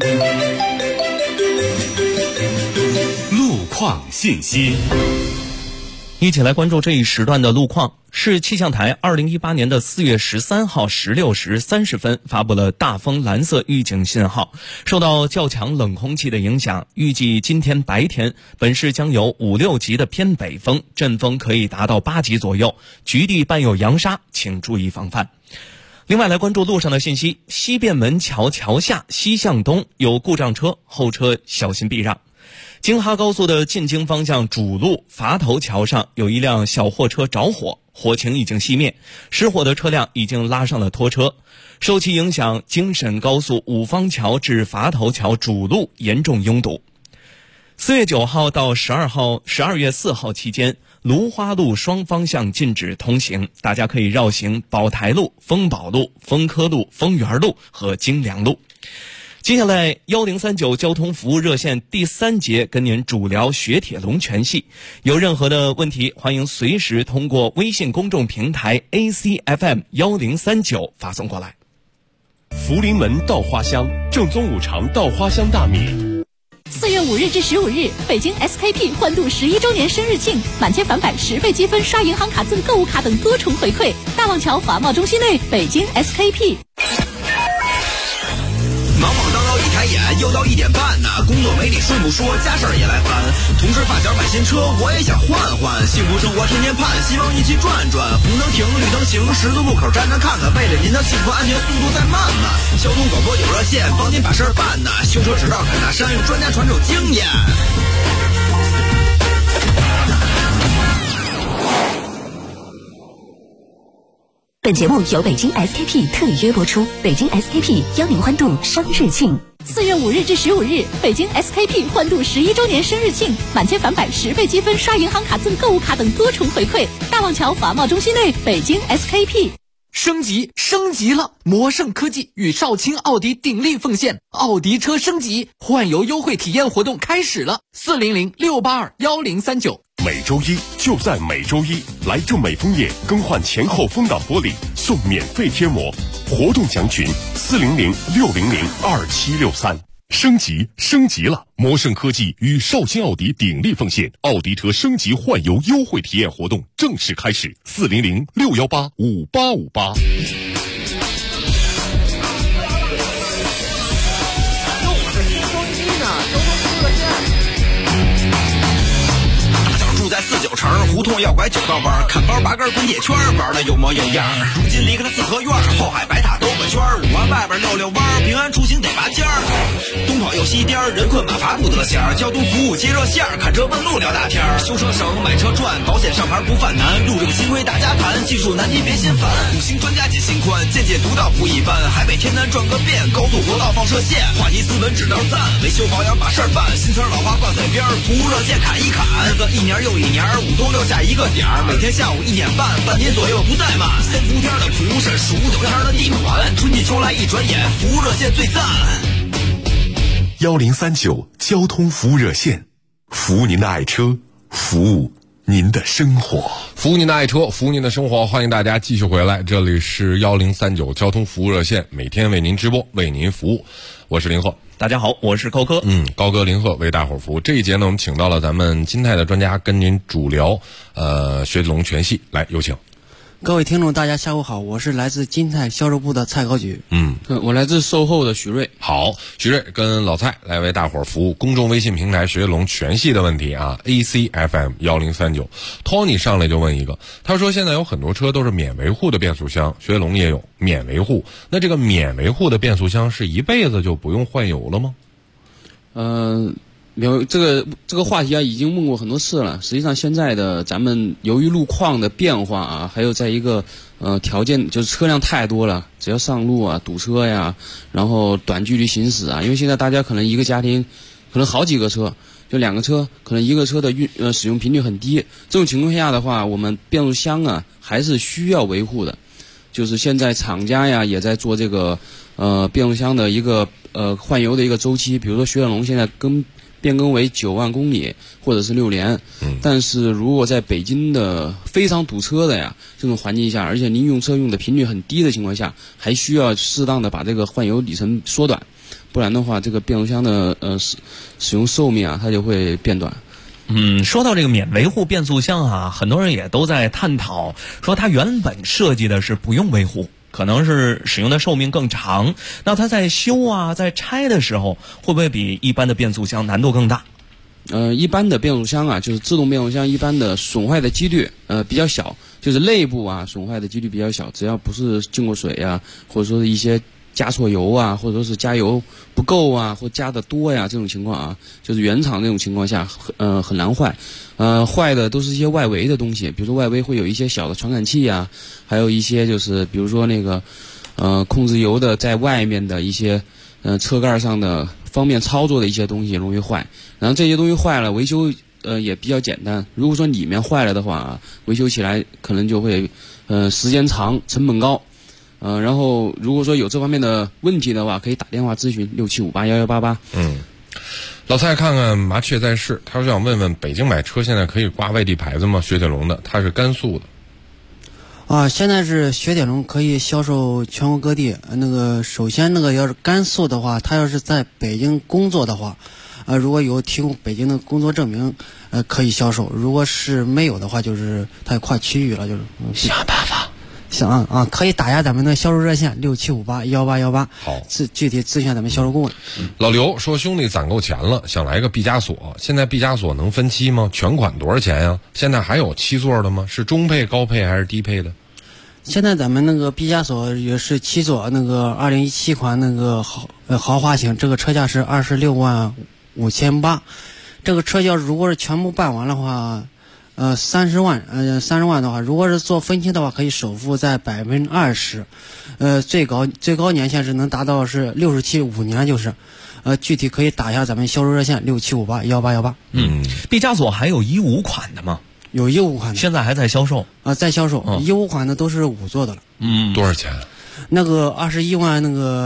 Speaker 1: 路况信息，
Speaker 5: 一起来关注这一时段的路况。市气象台2018年的4月13号16时30分发布了大风蓝色预警信号。受到较强冷空气的影响，预计今天白天本市将有5、6级的偏北风，阵风可以达到8级左右，局地伴有扬沙，请注意防范。另外来关注路上的信息，西便门桥桥下西向东有故障车，后车小心避让。京哈高速的进京方向主路垡头桥上有一辆小货车着火，火情已经熄灭，失火的车辆已经拉上了拖车。受其影响，京沈高速五方桥至垡头桥主路严重拥堵。4月9号到12月4号期间，芦花路双方向禁止通行，大家可以绕行宝台路、丰宝路、丰科路、丰源路和京良路。接下来1039交通服务热线第3节跟您主聊雪铁龙全系，有任何的问题欢迎随时通过微信公众平台 ACFM 1039发送过来。
Speaker 1: 福临门稻花香，正宗五常稻花香大米。
Speaker 3: 4月5日至15日，北京 SKP 欢度11周年生日庆，满千返百10倍积分，刷银行卡赠购物卡等多重回馈。大望桥华贸中心内，北京 SKP。
Speaker 9: 忙忙叨叨一抬眼，又到1点半呢。工作没理顺不说，家事儿也来烦。同事发小买新车，我也想换换。幸福生活天天盼，希望一起转转。红灯停，绿灯行，十字路口站着看看。为了您的幸福安全，速度再慢慢。交通广播有热线，帮您把事儿办呢。修车指道砍大山，用专家传授经验。
Speaker 3: 本节目由北京 SKP 特约播出。北京 SKP 邀您欢度生日庆。4月5日至15日，北京 SKP 欢度11周年生日庆，满千返百10倍积分，刷银行卡赠购物卡等多重回馈。大望桥华贸中心内，北京 SKP。
Speaker 13: 升级了！魔盛科技与少卿奥迪鼎力奉献，奥迪车升级换油优惠体验活动开始了！400-682-1039。
Speaker 1: 每周一就在每周一，来正美枫叶更换前后风挡玻璃送免费贴膜，活动详询400-600-2763。升级了！魔盛科技与少卿奥迪鼎力奉献，奥迪车升级换油优惠体验活动正式开始，400-618-5858。
Speaker 9: 住在49城，胡同要拐9道弯，看包8根滚铁圈，玩的有模有样。如今离开了四合院，后海白塔兜个圈，5万往外边溜溜弯儿，平安出行得拔尖儿。东跑又西颠儿，人困马乏不得闲儿。交通服务接热线儿，看车问路聊大天儿。修车省，买车赚，保险上牌不犯难。路这个新规大家谈，技术难题别心烦。五星专家解心宽，见解独到不一般。海北天南转个遍，高速国道放射线，话题斯文只能赞。维修保养把事儿办，新词老话挂嘴边儿，服务热线砍一砍。日子一年又一年，5多6下一个点儿，每天下午1点半，半天左右不怠慢。3伏天的服务是数9天的地暖，春季秋来一转眼，服务热线最赞。
Speaker 1: 1039交通服务热线，服务您的爱车，服务您的生活，
Speaker 6: 服务您的爱车，服务您的生活。欢迎大家继续回来，这里是1039交通服务热线，每天为您直播，为您服务。我是林鹤，
Speaker 5: 大家好，我是高哥。
Speaker 6: 高哥林鹤为大伙儿服务。这一节呢，我们请到了咱们金泰的专家，跟您主聊雪铁龙全系。来，有请。
Speaker 7: 各位听众，大家下午好，我是来自金泰销售部的蔡高举。
Speaker 2: 我来自售后的许瑞。
Speaker 6: 好，许瑞跟老蔡来为大伙儿服务。公众微信平台雪铁龙全系的问题啊 ，ACFM1039。Tony 上来就问一个，他说现在有很多车都是免维护的变速箱，雪铁龙也有免维护。那这个免维护的变速箱是一辈子就不用换油了吗？
Speaker 2: 这个话题啊，已经问过很多次了。实际上，现在的咱们由于路况的变化啊，还有在一个条件，就是车辆太多了，只要上路啊，堵车呀，然后短距离行驶啊，因为现在大家可能一个家庭可能好几个车，就2个车，可能一个车的使用频率很低。这种情况下的话，我们变速箱啊还是需要维护的。就是现在厂家呀也在做这个变速箱的一个换油的一个周期，比如说雪铁龙现在变更为9万公里或者是6年，但是如果在北京的非常堵车的呀这种环境下，而且您用车用的频率很低的情况下，还需要适当的把这个换油里程缩短，不然的话这个变速箱的使用寿命啊它就会变短。
Speaker 5: 说到这个免维护变速箱啊，很多人也都在探讨说它原本设计的是不用维护，可能是使用的寿命更长，那它在修啊在拆的时候会不会比一般的变速箱难度更大？
Speaker 2: 一般的变速箱啊，就是自动变速箱一般的损坏的几率比较小，就是内部啊损坏的几率比较小，只要不是进过水啊，或者说是一些加错油啊，或者说是加油不够啊，或加的多呀，这种情况啊，就是原厂那种情况下很难坏。坏的都是一些外围的东西，比如说外围会有一些小的传感器啊，还有一些就是比如说那个控制油的在外面的一些车盖上的方便操作的一些东西容易坏。然后这些东西坏了，维修也比较简单。如果说里面坏了的话，维修起来可能就会时间长，成本高。然后如果说有这方面的问题的话，可以打电话咨询67581188。
Speaker 6: 老蔡看看麻雀在世，他说想问问北京买车现在可以挂外地牌子吗？雪铁龙的，他是甘肃的。
Speaker 7: 现在是雪铁龙可以销售全国各地。首先要是甘肃的话，他要是在北京工作的话，如果有提供北京的工作证明，可以销售；如果是没有的话，就是他跨区域了，就是
Speaker 5: 想办法。
Speaker 7: 可以打压咱们的销售热线67581818，
Speaker 6: 好，
Speaker 7: 具体咨询咱们销售顾问。
Speaker 6: 老刘说兄弟攒够钱了，想来个毕加索，现在毕加索能分期吗？全款多少钱呀？现在还有7座的吗？是中配、高配还是低配的？
Speaker 7: 现在咱们毕加索也是7座，2017款豪华型，这个车价是26万5800。这个车价如果是全部办完的话，30万的话，如果是做分期的话，可以首付在20%，最高年限是能达到是67.5年，就是，具体可以打一下咱们销售热线67581818。
Speaker 5: 毕加索还有15款的吗？
Speaker 7: 有15款的，
Speaker 5: 现在还在销售
Speaker 7: 在销售，15款的都是5座的了。
Speaker 6: 多少钱
Speaker 7: ？21万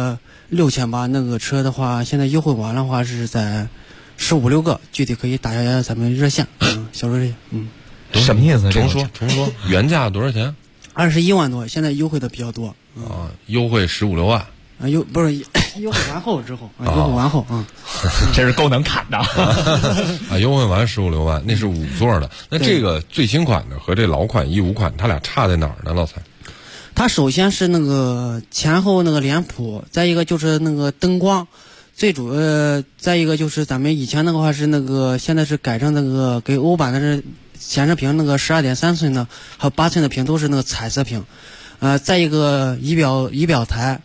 Speaker 7: 6800，那个车的话，现在优惠完的话是在15、16个，具体可以打一下咱们热线，销售热线。
Speaker 5: 什么意思？
Speaker 6: 重说，原价多少钱
Speaker 7: ？21万多，现在优惠的比较多。
Speaker 6: 优惠15、16万。
Speaker 7: 不是优惠完后之后，优惠完后
Speaker 5: 这是够能砍的
Speaker 6: 优惠完15、16万，那是5座的。那这个最新款的和这老款15款，它俩差在哪儿呢？老蔡？
Speaker 7: 它首先是前后脸谱，再一个就是灯光。再一个就是咱们以前的话是现在是改成给欧版的是显示屏12.3寸的，还有8寸的屏都是彩色屏。再一个仪表台，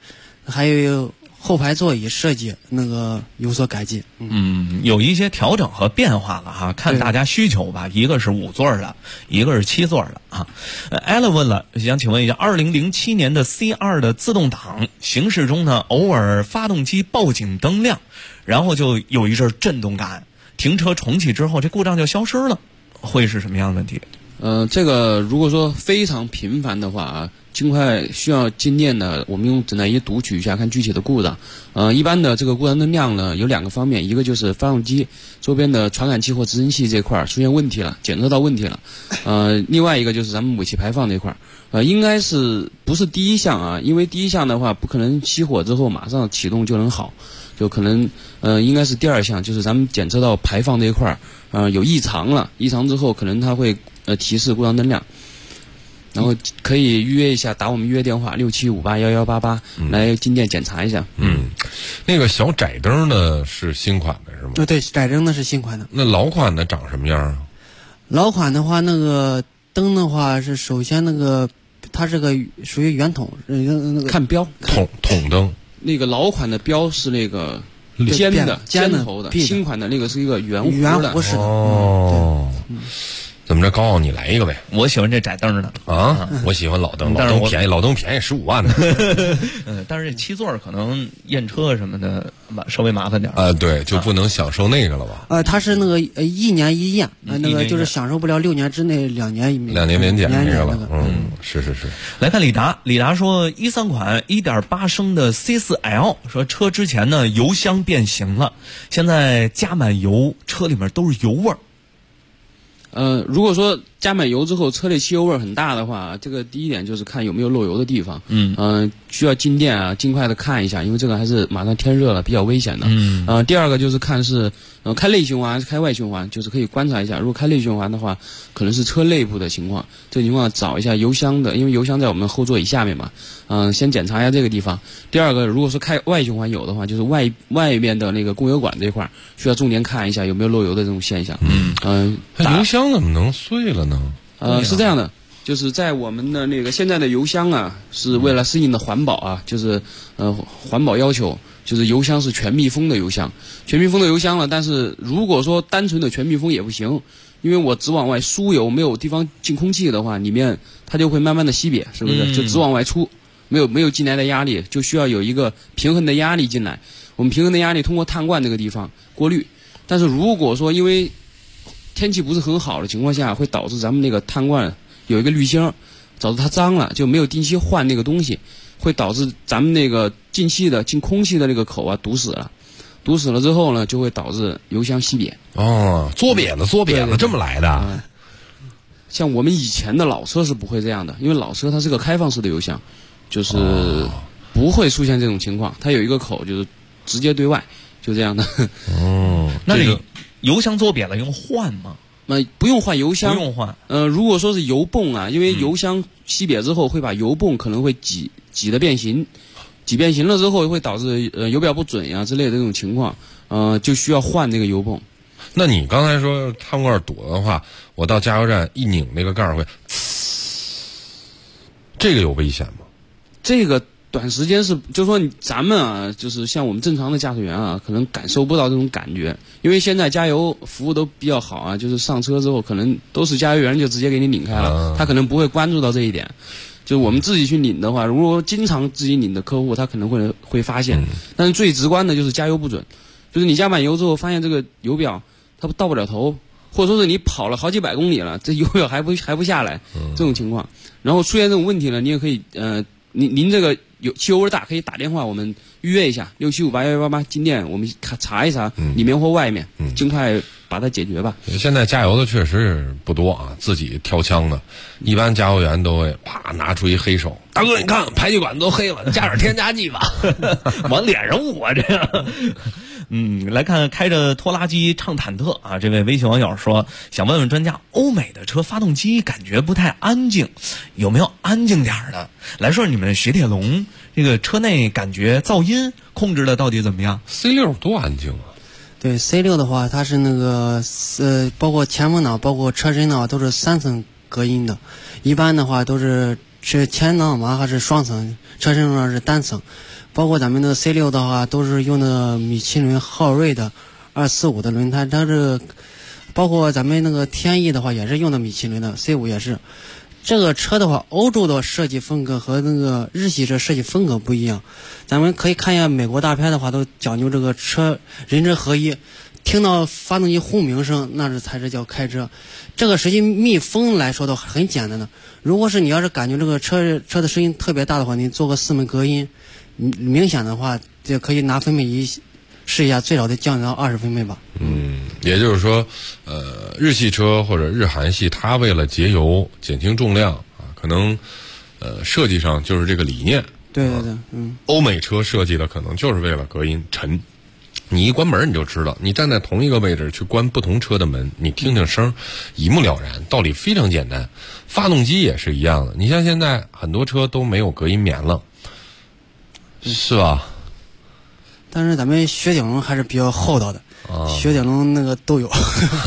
Speaker 7: 还有后排座椅设计那个有所改进。
Speaker 5: 有一些调整和变化了哈，看大家需求吧。一个是5座的，一个是7座的啊。艾伦问了，想请问一下，2007年的 C2 的自动挡行驶中呢，偶尔发动机报警灯亮，然后就有一阵震动感，停车重启之后这故障就消失了，会是什么样的问题？
Speaker 14: 这个如果说非常频繁的话啊，尽快需要进店的，我们用诊断仪读取一下，看具体的故障。一般的这个故障灯亮呢，有2个方面，一个就是发动机周边的传感器或直升器这块出现问题了，检测到问题了。另外一个就是咱们尾气排放这块，应该是不是第一项啊？因为第一项的话，不可能熄火之后马上启动就能好，就可能应该是第2项，就是咱们检测到排放这一块有异常了，异常之后可能它会提示故障灯亮。然后可以预约一下，打我们预约电话67581188来进店检查一下。
Speaker 6: 那个小窄灯呢是新款的是吗？
Speaker 7: 对，窄灯的是新款的。
Speaker 6: 那老款的长什么样啊？
Speaker 7: 老款的话，那个灯的话是首先那个它这个属于圆筒，那个
Speaker 14: 看标
Speaker 6: 筒灯。
Speaker 14: 那个老款的标是那个尖头的，新款的那个是一个圆
Speaker 7: 弧式的。
Speaker 6: 哦。怎么着，高傲你来一个呗？
Speaker 5: 我喜欢这窄灯的
Speaker 6: 啊，我喜欢老灯，老灯便宜，15万呢。
Speaker 5: 但是这7座可能验车什么的稍微麻烦点
Speaker 6: 对，就不能享受那个了吧？
Speaker 7: 它是那个1年1验，那个就是享受不了6年之内2年
Speaker 6: 免检那个了。是。
Speaker 5: 来看李达说13款1.8升的 C4L， 说车之前呢油箱变形了，现在加满油，车里面都是油味儿。
Speaker 14: 如果说加满油之后车内汽油味很大的话，这个第一点就是看有没有漏油的地方。需要进店啊，尽快的看一下，因为这个还是马上天热了，比较危险的。第二个就是看是开内循环还是开外循环，就是可以观察一下。如果开内循环的话，可能是车内部的情况，这个情况找一下油箱的，因为油箱在我们后座椅下面嘛。先检查一下这个地方。第二个，如果说开外循环有的话，就是外面的那个供油管这块需要重点看一下有没有漏油的这种现象。
Speaker 6: 油箱怎么能碎了呢？
Speaker 14: 是这样的，就是在我们的那个现在的油箱啊，是为了适应的环保啊，就是环保要求，就是油箱是全密封的油箱，全密封的油箱了。但是如果说单纯的全密封也不行，因为我只往外输油，没有地方进空气的话，里面它就会慢慢的稀瘪，是不是？就只往外出，没有进来的压力，就需要有一个平衡的压力进来。我们平衡的压力通过碳罐这个地方过滤。但是如果说因为天气不是很好的情况下，会导致咱们那个碳罐有一个滤芯，导致它脏了，就没有定期换那个东西，会导致咱们那个进空气的那个口啊堵死了。堵死了之后呢，就会导致油箱稀瘪。
Speaker 6: 作瘪子这么来的。
Speaker 14: 像我们以前的老车是不会这样的，因为老车它是个开放式的油箱，就是不会出现这种情况。它有一个口，就是直接对外，就这样的。
Speaker 5: 那你油箱作瘪了用换吗？
Speaker 14: 不用换油箱，
Speaker 5: 不用换。
Speaker 14: 如果说是油泵啊，因为油箱稀瘪之后会把油泵可能会挤得变形，挤变形了之后会导致油表不准呀之类的这种情况，就需要换这个油泵。
Speaker 6: 那你刚才说碳罐堵的话，我到加油站一拧那个盖儿会，这个有危险吗？
Speaker 14: 这个短时间是，就说咱们啊，就是像我们正常的驾驶员啊，可能感受不到这种感觉，因为现在加油服务都比较好啊，就是上车之后可能都是加油员就直接给你拧开了，他可能不会关注到这一点。就我们自己去拧的话，如果经常自己拧的客户，他可能会发现。但是最直观的就是加油不准，就是你加满油之后发现这个油表它到不了头，或者说是你跑了好几百公里了，这油表还不下来，这种情况，然后出现这种问题了，你也可以您这个汽油味大，可以打电话我们预约一下67581188进店，我们查一查里面或外面，尽快把它解决吧。
Speaker 6: 现在加油的确实不多啊，自己挑枪的，一般加油员都会啪拿出一黑手，大哥你看排气管都黑了，加点添加剂吧，
Speaker 5: 往脸上捂啊这样。来看开着拖拉机唱忐忑啊！这位微信网友说，想问问专家，欧美的车发动机感觉不太安静，有没有安静点的？来说你们雪铁龙这个车内感觉噪音控制的到底怎么样
Speaker 6: ？C6 多安静啊！
Speaker 7: 对 C6 的话，它是那个包括前风挡、包括车身呢，都是3层隔音的，一般的话都是是前挡把还是双层，车身上是单层。包括咱们的 C6 的话，都是用的米其林昊锐的245的轮胎，它这包括咱们那个天翼的话，也是用的米其林的 C5 也是。这个车的话，欧洲的设计风格和那个日系车设计风格不一样。咱们可以看一下美国大片的话，都讲究这个车人车合一，听到发动机轰鸣声，那是才是叫开车。这个实际密封来说的话很简单的。如果是你要是感觉这个车的声音特别大的话，你做个4门隔音，明显的话就可以拿分贝仪试一下，最少得降到20分贝吧。
Speaker 6: 也就是说，日系车或者日韩系，它为了节油、减轻重量啊，可能设计上就是这个理念。
Speaker 7: 对，
Speaker 6: 欧美车设计的可能就是为了隔音沉。你一关门你就知道，你站在同一个位置去关不同车的门，你听听声，一目了然，道理非常简单。发动机也是一样的，你像现在很多车都没有隔音棉了，是吧？
Speaker 7: 但是咱们雪铁龙还是比较厚道的，雪铁龙那个都有。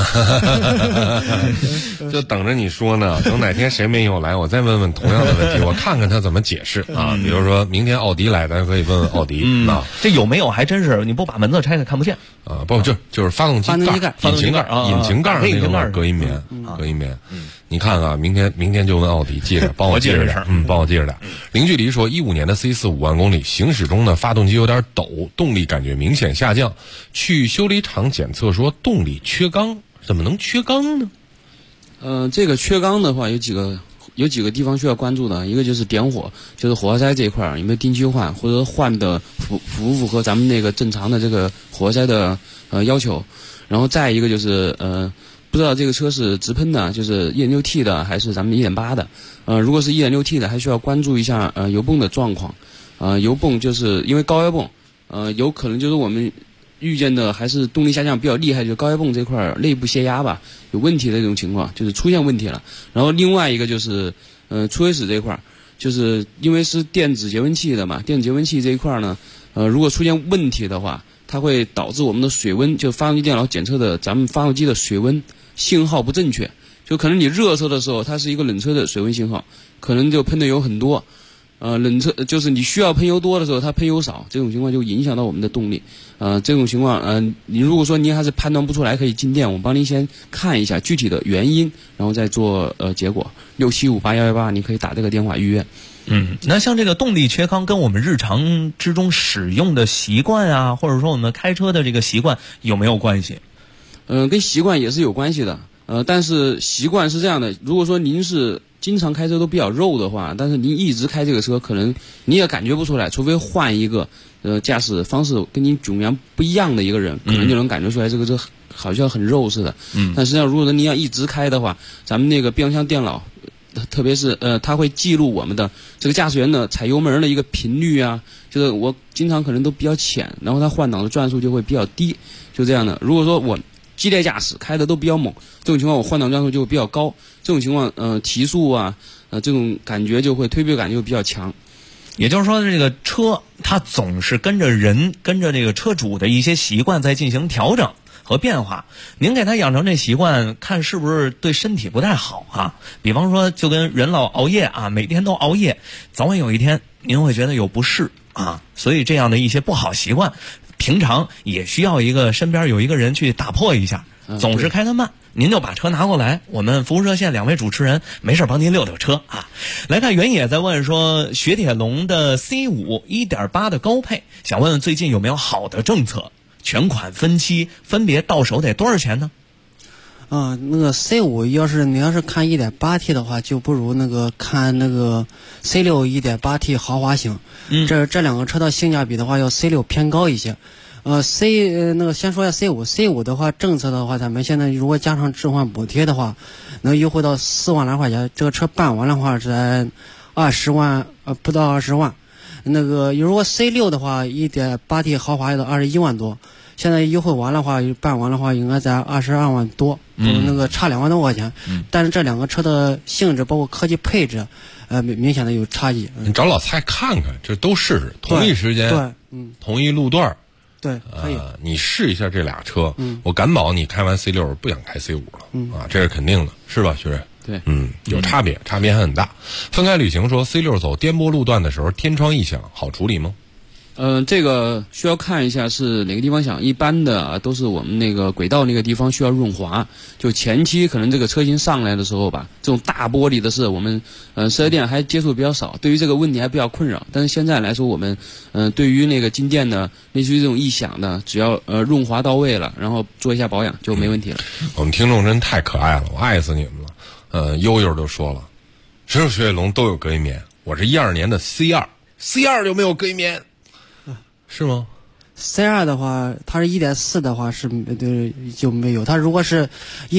Speaker 6: 就等着你说呢，等哪天谁没有来，我再问问同样的问题，我看看他怎么解释啊。比如说明天奥迪来，咱可以问问奥迪啊。
Speaker 5: 这有没有还真是你不把门子拆开看不见
Speaker 6: 啊。不就是发动机盖、引擎盖那个隔音棉，隔音棉。你看看，明天就问奥迪，记着帮我记着点，帮我记着点。零距离说，15年的 C4 5万公里行驶中呢，发动机有点抖，动力感觉明显下降。去修理厂检测说动力缺缸，怎么能缺缸呢？
Speaker 14: 这个缺缸的话有几个地方需要关注的，一个就是点火，就是火花塞这一块有没有定期换，或者换的符不符合咱们那个正常的这个火花塞的要求。然后再一个就是不知道这个车是直喷的，就是 1.6T 的还是咱们 1.8 的。如果是 1.6T 的，还需要关注一下油泵的状况。油泵就是因为高压泵，有可能就是我们遇见的还是动力下降比较厉害，就是高压泵这块内部泄压吧有问题的这种情况，就是出现问题了。然后另外一个就是出水室这块，就是因为是电子节温器的嘛，电子节温器这一块呢，如果出现问题的话，它会导致我们的水温，就发动机电脑检测的咱们发动机的水温信号不正确，就可能你热车的时候它是一个冷车的水温信号，可能就喷的油很多。冷车就是你需要喷油多的时候，它喷油少，这种情况就影响到我们的动力。这种情况，你如果说您还是判断不出来，可以进店，我帮您先看一下具体的原因，然后再做结果。67581118，你可以打这个电话预约。
Speaker 5: 那像这个动力缺缸跟我们日常之中使用的习惯啊，或者说我们开车的这个习惯有没有关系？
Speaker 14: 跟习惯也是有关系的。但是习惯是这样的，如果说您是经常开车都比较肉的话，但是您一直开这个车，可能你也感觉不出来，除非换一个驾驶方式跟您迥然不一样的一个人，可能就能感觉出来这个车好像很肉似的。但实际上如果说您要一直开的话，咱们那个变速箱电脑，特别是它会记录我们的这个驾驶员的踩油门的一个频率啊，就是我经常可能都比较浅，然后它换挡的转速就会比较低，就这样的。如果说我激烈驾驶开的都比较猛，这种情况我换挡转速就会比较高，这种情况提速啊这种感觉就会推背感就会比较强。
Speaker 5: 也就是说，这个车它总是跟着人跟着这个车主的一些习惯在进行调整和变化。您给他养成这习惯，看是不是对身体不太好啊？比方说就跟人老熬夜啊，每天都熬夜，早晚有一天您会觉得有不适啊，所以这样的一些不好习惯平常也需要身边有一个人去打破一下。总是开得慢，您就把车拿过来，我们服务热线2位主持人没事帮您溜溜车啊。来看原野在问说，雪铁龙的 C5 1.8 的高配，想问问最近有没有好的政策，全款分期分别到手得多少钱呢？
Speaker 7: 那个 C5 你要是看 1.8T 的话，就不如看那个 C6 1.8T 豪华型。这两个车的性价比的话，要 C6 偏高一些。先说一下 C5 的话，政策的话，咱们现在如果加上置换补贴的话，能优惠到4万来块钱。这个车办完的话是在20万，不到20万。如果 C6 的话 1.8T 豪华的21万多，现在优惠完的话，办完的话应该在22万多，差2万多块钱。但是这两个车的性质包括科技配置，明显的有差异。
Speaker 6: 你找老蔡看看，这都试试，同一时间，
Speaker 7: 对，
Speaker 6: 同一路段。
Speaker 7: 对，可以。
Speaker 6: 你试一下这俩车，我敢保你开完 C6 不想开 C5 了，这是肯定的，是吧，徐瑞？
Speaker 14: 对，
Speaker 6: 有差别，差别还很大。分开旅行说 C6 走颠簸路段的时候，天窗异响好处理吗？
Speaker 14: 这个需要看一下是哪个地方响。一般的啊，都是我们那个轨道那个地方需要润滑。就前期可能这个车型上来的时候吧，这种大玻璃的事我们4S店还接触比较少，对于这个问题还比较困扰。但是现在来说，我们对于那个静电的类似于这种异响的，只要润滑到位了，然后做一下保养就没问题了。
Speaker 6: 我们听众真太可爱了，我爱死你们了。悠悠就说了，所有雪铁龙都有隔音棉，我是12年的 C2 就没有隔音棉。是吗
Speaker 7: ？C2 的话，它是1.4的话是就没有，它如果是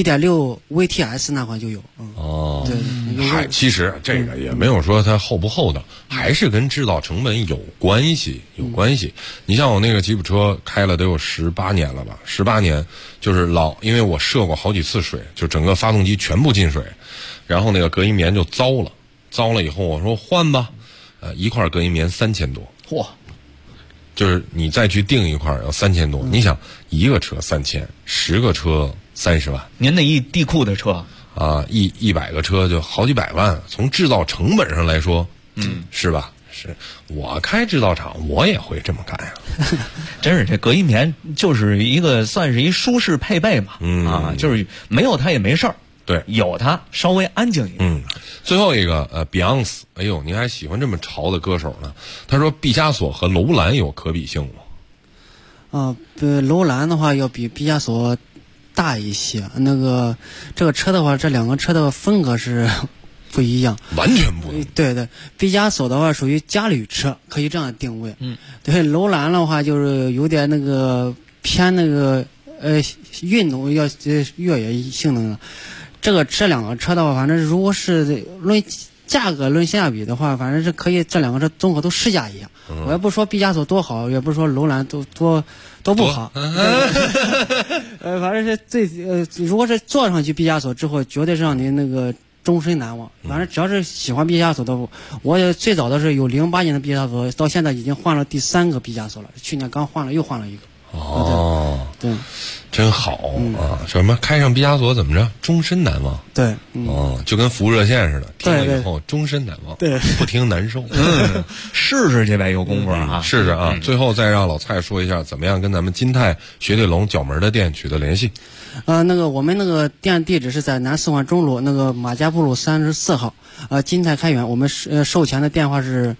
Speaker 7: 1.6 VTS 那款就有。对，
Speaker 6: 其实这个也没有说它厚不厚的，还是跟制造成本有关系。你像我那个吉普车开了得有18年了吧，18年就是因为我涉过好几次水，就整个发动机全部进水，然后那个隔音棉就糟了以后我说换吧，一块隔音棉3000多。
Speaker 5: 嚯！
Speaker 6: 就是你再去订一块要3000多，你想一个车3000，10个车30万。
Speaker 5: 您那一地库的车
Speaker 6: 啊，100个车就好几百万，从制造成本上来说，是吧？是我开制造厂，我也会这么干呀。
Speaker 5: 真是这隔音棉就是算是一舒适配备嘛，就是没有它也没事儿。
Speaker 6: 对，
Speaker 5: 有它稍微安静一点。
Speaker 6: 最后一个Beyonce， 哎呦，您还喜欢这么潮的歌手呢？他说毕加索和楼兰有可比性吗？
Speaker 7: 楼兰的话要比毕加索大一些。这个车的话，这两个车的风格是不一样，
Speaker 6: 完全不同。
Speaker 7: 对，毕加索的话属于家旅车，可以这样定位。对，楼兰的话就是有点偏运动越野性能了。这两个车的话，反正如果是论价格论性价比的话，反正是可以这两个车综合都试驾一下。我也不说毕加索多好，也不说楼兰多不好。反正是如果是坐上去毕加索之后，绝对是让您终身难忘。反正只要是喜欢毕加索的，我也最早的是有08年的毕加索，到现在已经换了第3个毕加索了，去年刚换了，又换了一个。对，
Speaker 6: 真好啊！什么开上毕加索怎么着？终身难忘。
Speaker 7: 对，
Speaker 6: 就跟服务热线似的，听了以后终身难忘。
Speaker 7: 对，
Speaker 6: 不听难受。
Speaker 5: 试试去呗，有功夫啊，
Speaker 6: 试试啊！最后再让老蔡说一下，怎么样跟咱们金泰雪铁龙角门的店取得联系？
Speaker 7: 我们店地址是在南四环中路马家铺路34号，金泰开源。我们售前的电话是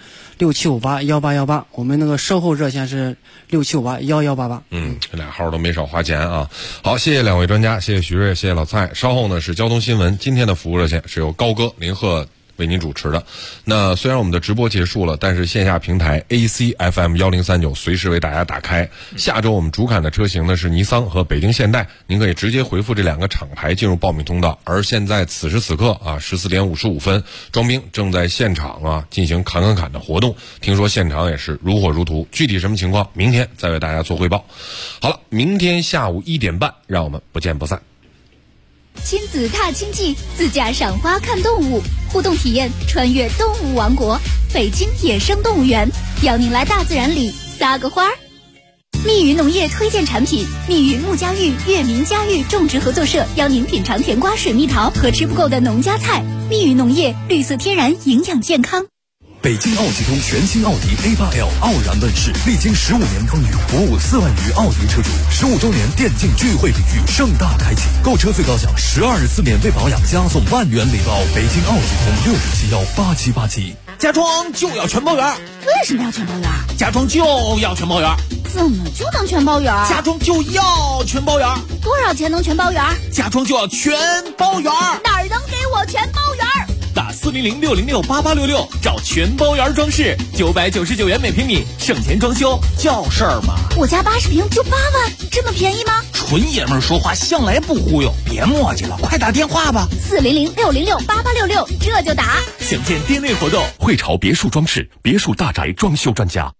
Speaker 7: 67581818，我们售后热线是67581188。
Speaker 6: 这俩号都没少花钱啊！好，谢谢2位专家，谢谢徐瑞，谢谢老蔡。稍后呢是交通新闻，今天的服务热线是由高哥林鹤为您主持的。那虽然我们的直播结束了，但是线下平台 ACFM 1039随时为大家打开。下周我们主砍的车型呢是尼桑和北京现代，您可以直接回复这2个厂牌进入报名通道。而现在此时此刻14点55分，庄兵正在现场进行砍的活动，听说现场也是如火如荼，具体什么情况明天再为大家做汇报。好了，明天下午1点半，让我们不见不散。
Speaker 3: 亲子踏青记，自驾赏花看动物，互动体验穿越动物王国，北京野生动物园，邀您来大自然里撒个花儿。密云农业推荐产品：密云木家育月明家育种植合作社邀您品尝甜瓜、水蜜桃和吃不够的农家菜。密云农业，绿色天然，营养健康。
Speaker 10: 北京奥汽通全新奥迪 A8L 傲然问世，历经15年风雨，服务4万余奥迪车主，15周年电竞聚会礼遇盛大开启，购车最高享12日次免费保养，加送1万元礼包。北京奥汽通65718787。
Speaker 13: 家装就要全包圆。
Speaker 21: 为什么要全包圆？
Speaker 13: 家装就要全包圆。
Speaker 21: 怎么就能全包圆？
Speaker 13: 家装就要全包圆。
Speaker 21: 多少钱能全包圆？
Speaker 13: 家装就要全包圆。
Speaker 21: 哪儿能给我全包圆？
Speaker 12: 打400-606-8866找全包圆装饰，999元每平米，省钱装修叫事儿嘛。
Speaker 21: 我家80平就8万，这么便宜吗？
Speaker 13: 纯爷们儿说话向来不忽悠，别磨叽了，快打电话吧。
Speaker 21: 400-606-8866，这就打。
Speaker 12: 详见店内活动。
Speaker 1: 汇潮别墅装饰，别墅大宅装修专家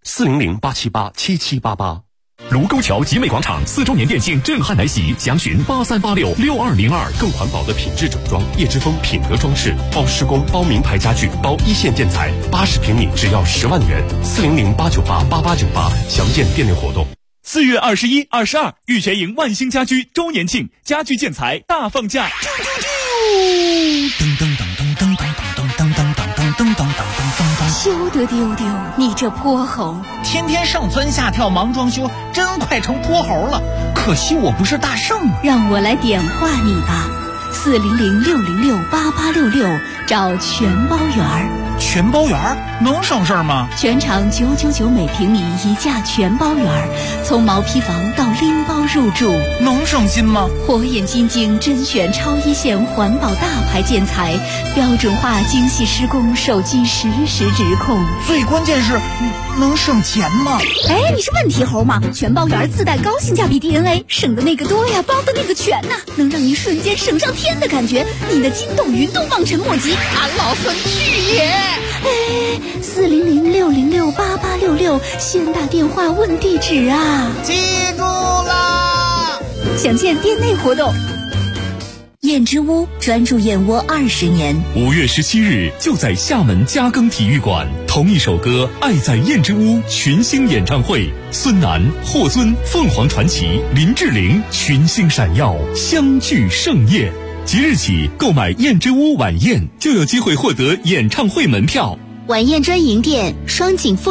Speaker 1: ，400-878-7788。卢沟桥集美广场4周年店庆震撼来袭，详询83866202。更环保的品质整装，叶之峰品德装饰，包施工、包名牌家具、包一线建材，80平米只要10万元。400-898-8898，详见店内活动。
Speaker 12: 4月21、22，玉泉营万兴家居周年庆，家具建材大放价。
Speaker 11: 噔噔噔噔噔噔噔噔噔噔噔噔噔噔噔。
Speaker 3: 休得丢丢，你这泼猴！
Speaker 11: 天天上蹿下跳忙装修，真快成泼猴了。可惜我不是大圣啊。
Speaker 3: 让我来点化你吧，400-606-8866，找全包园儿。
Speaker 11: 全包园能省事儿吗？
Speaker 3: 全场999每平米一价全包园儿，从毛坯房到拎包入住，
Speaker 11: 能省心吗？
Speaker 3: 火眼金睛甄选超一线环保大牌建材，标准化精细施工，手机实时指控。
Speaker 11: 最关键是能省钱吗？
Speaker 3: 哎，你是问题猴吗？全包园自带高性价比 DNA， 省的那个多呀，包的那个全呐，能让你瞬间省上天的感觉，你的筋动云动望尘莫及，俺老孙去也！哎，400-606-8866，先打电话问地址啊！
Speaker 11: 记住啦！
Speaker 3: 详见店内活动。
Speaker 25: 燕之屋专注燕窝20年。
Speaker 12: 5月17日，就在厦门嘉庚体育馆，同一首歌《爱在燕之屋》群星演唱会，孙楠、霍尊、凤凰传奇、林志玲群星闪耀，相聚盛宴。即日起购买燕之屋晚宴，就有机会获得演唱会门票。
Speaker 21: 晚宴专营店双井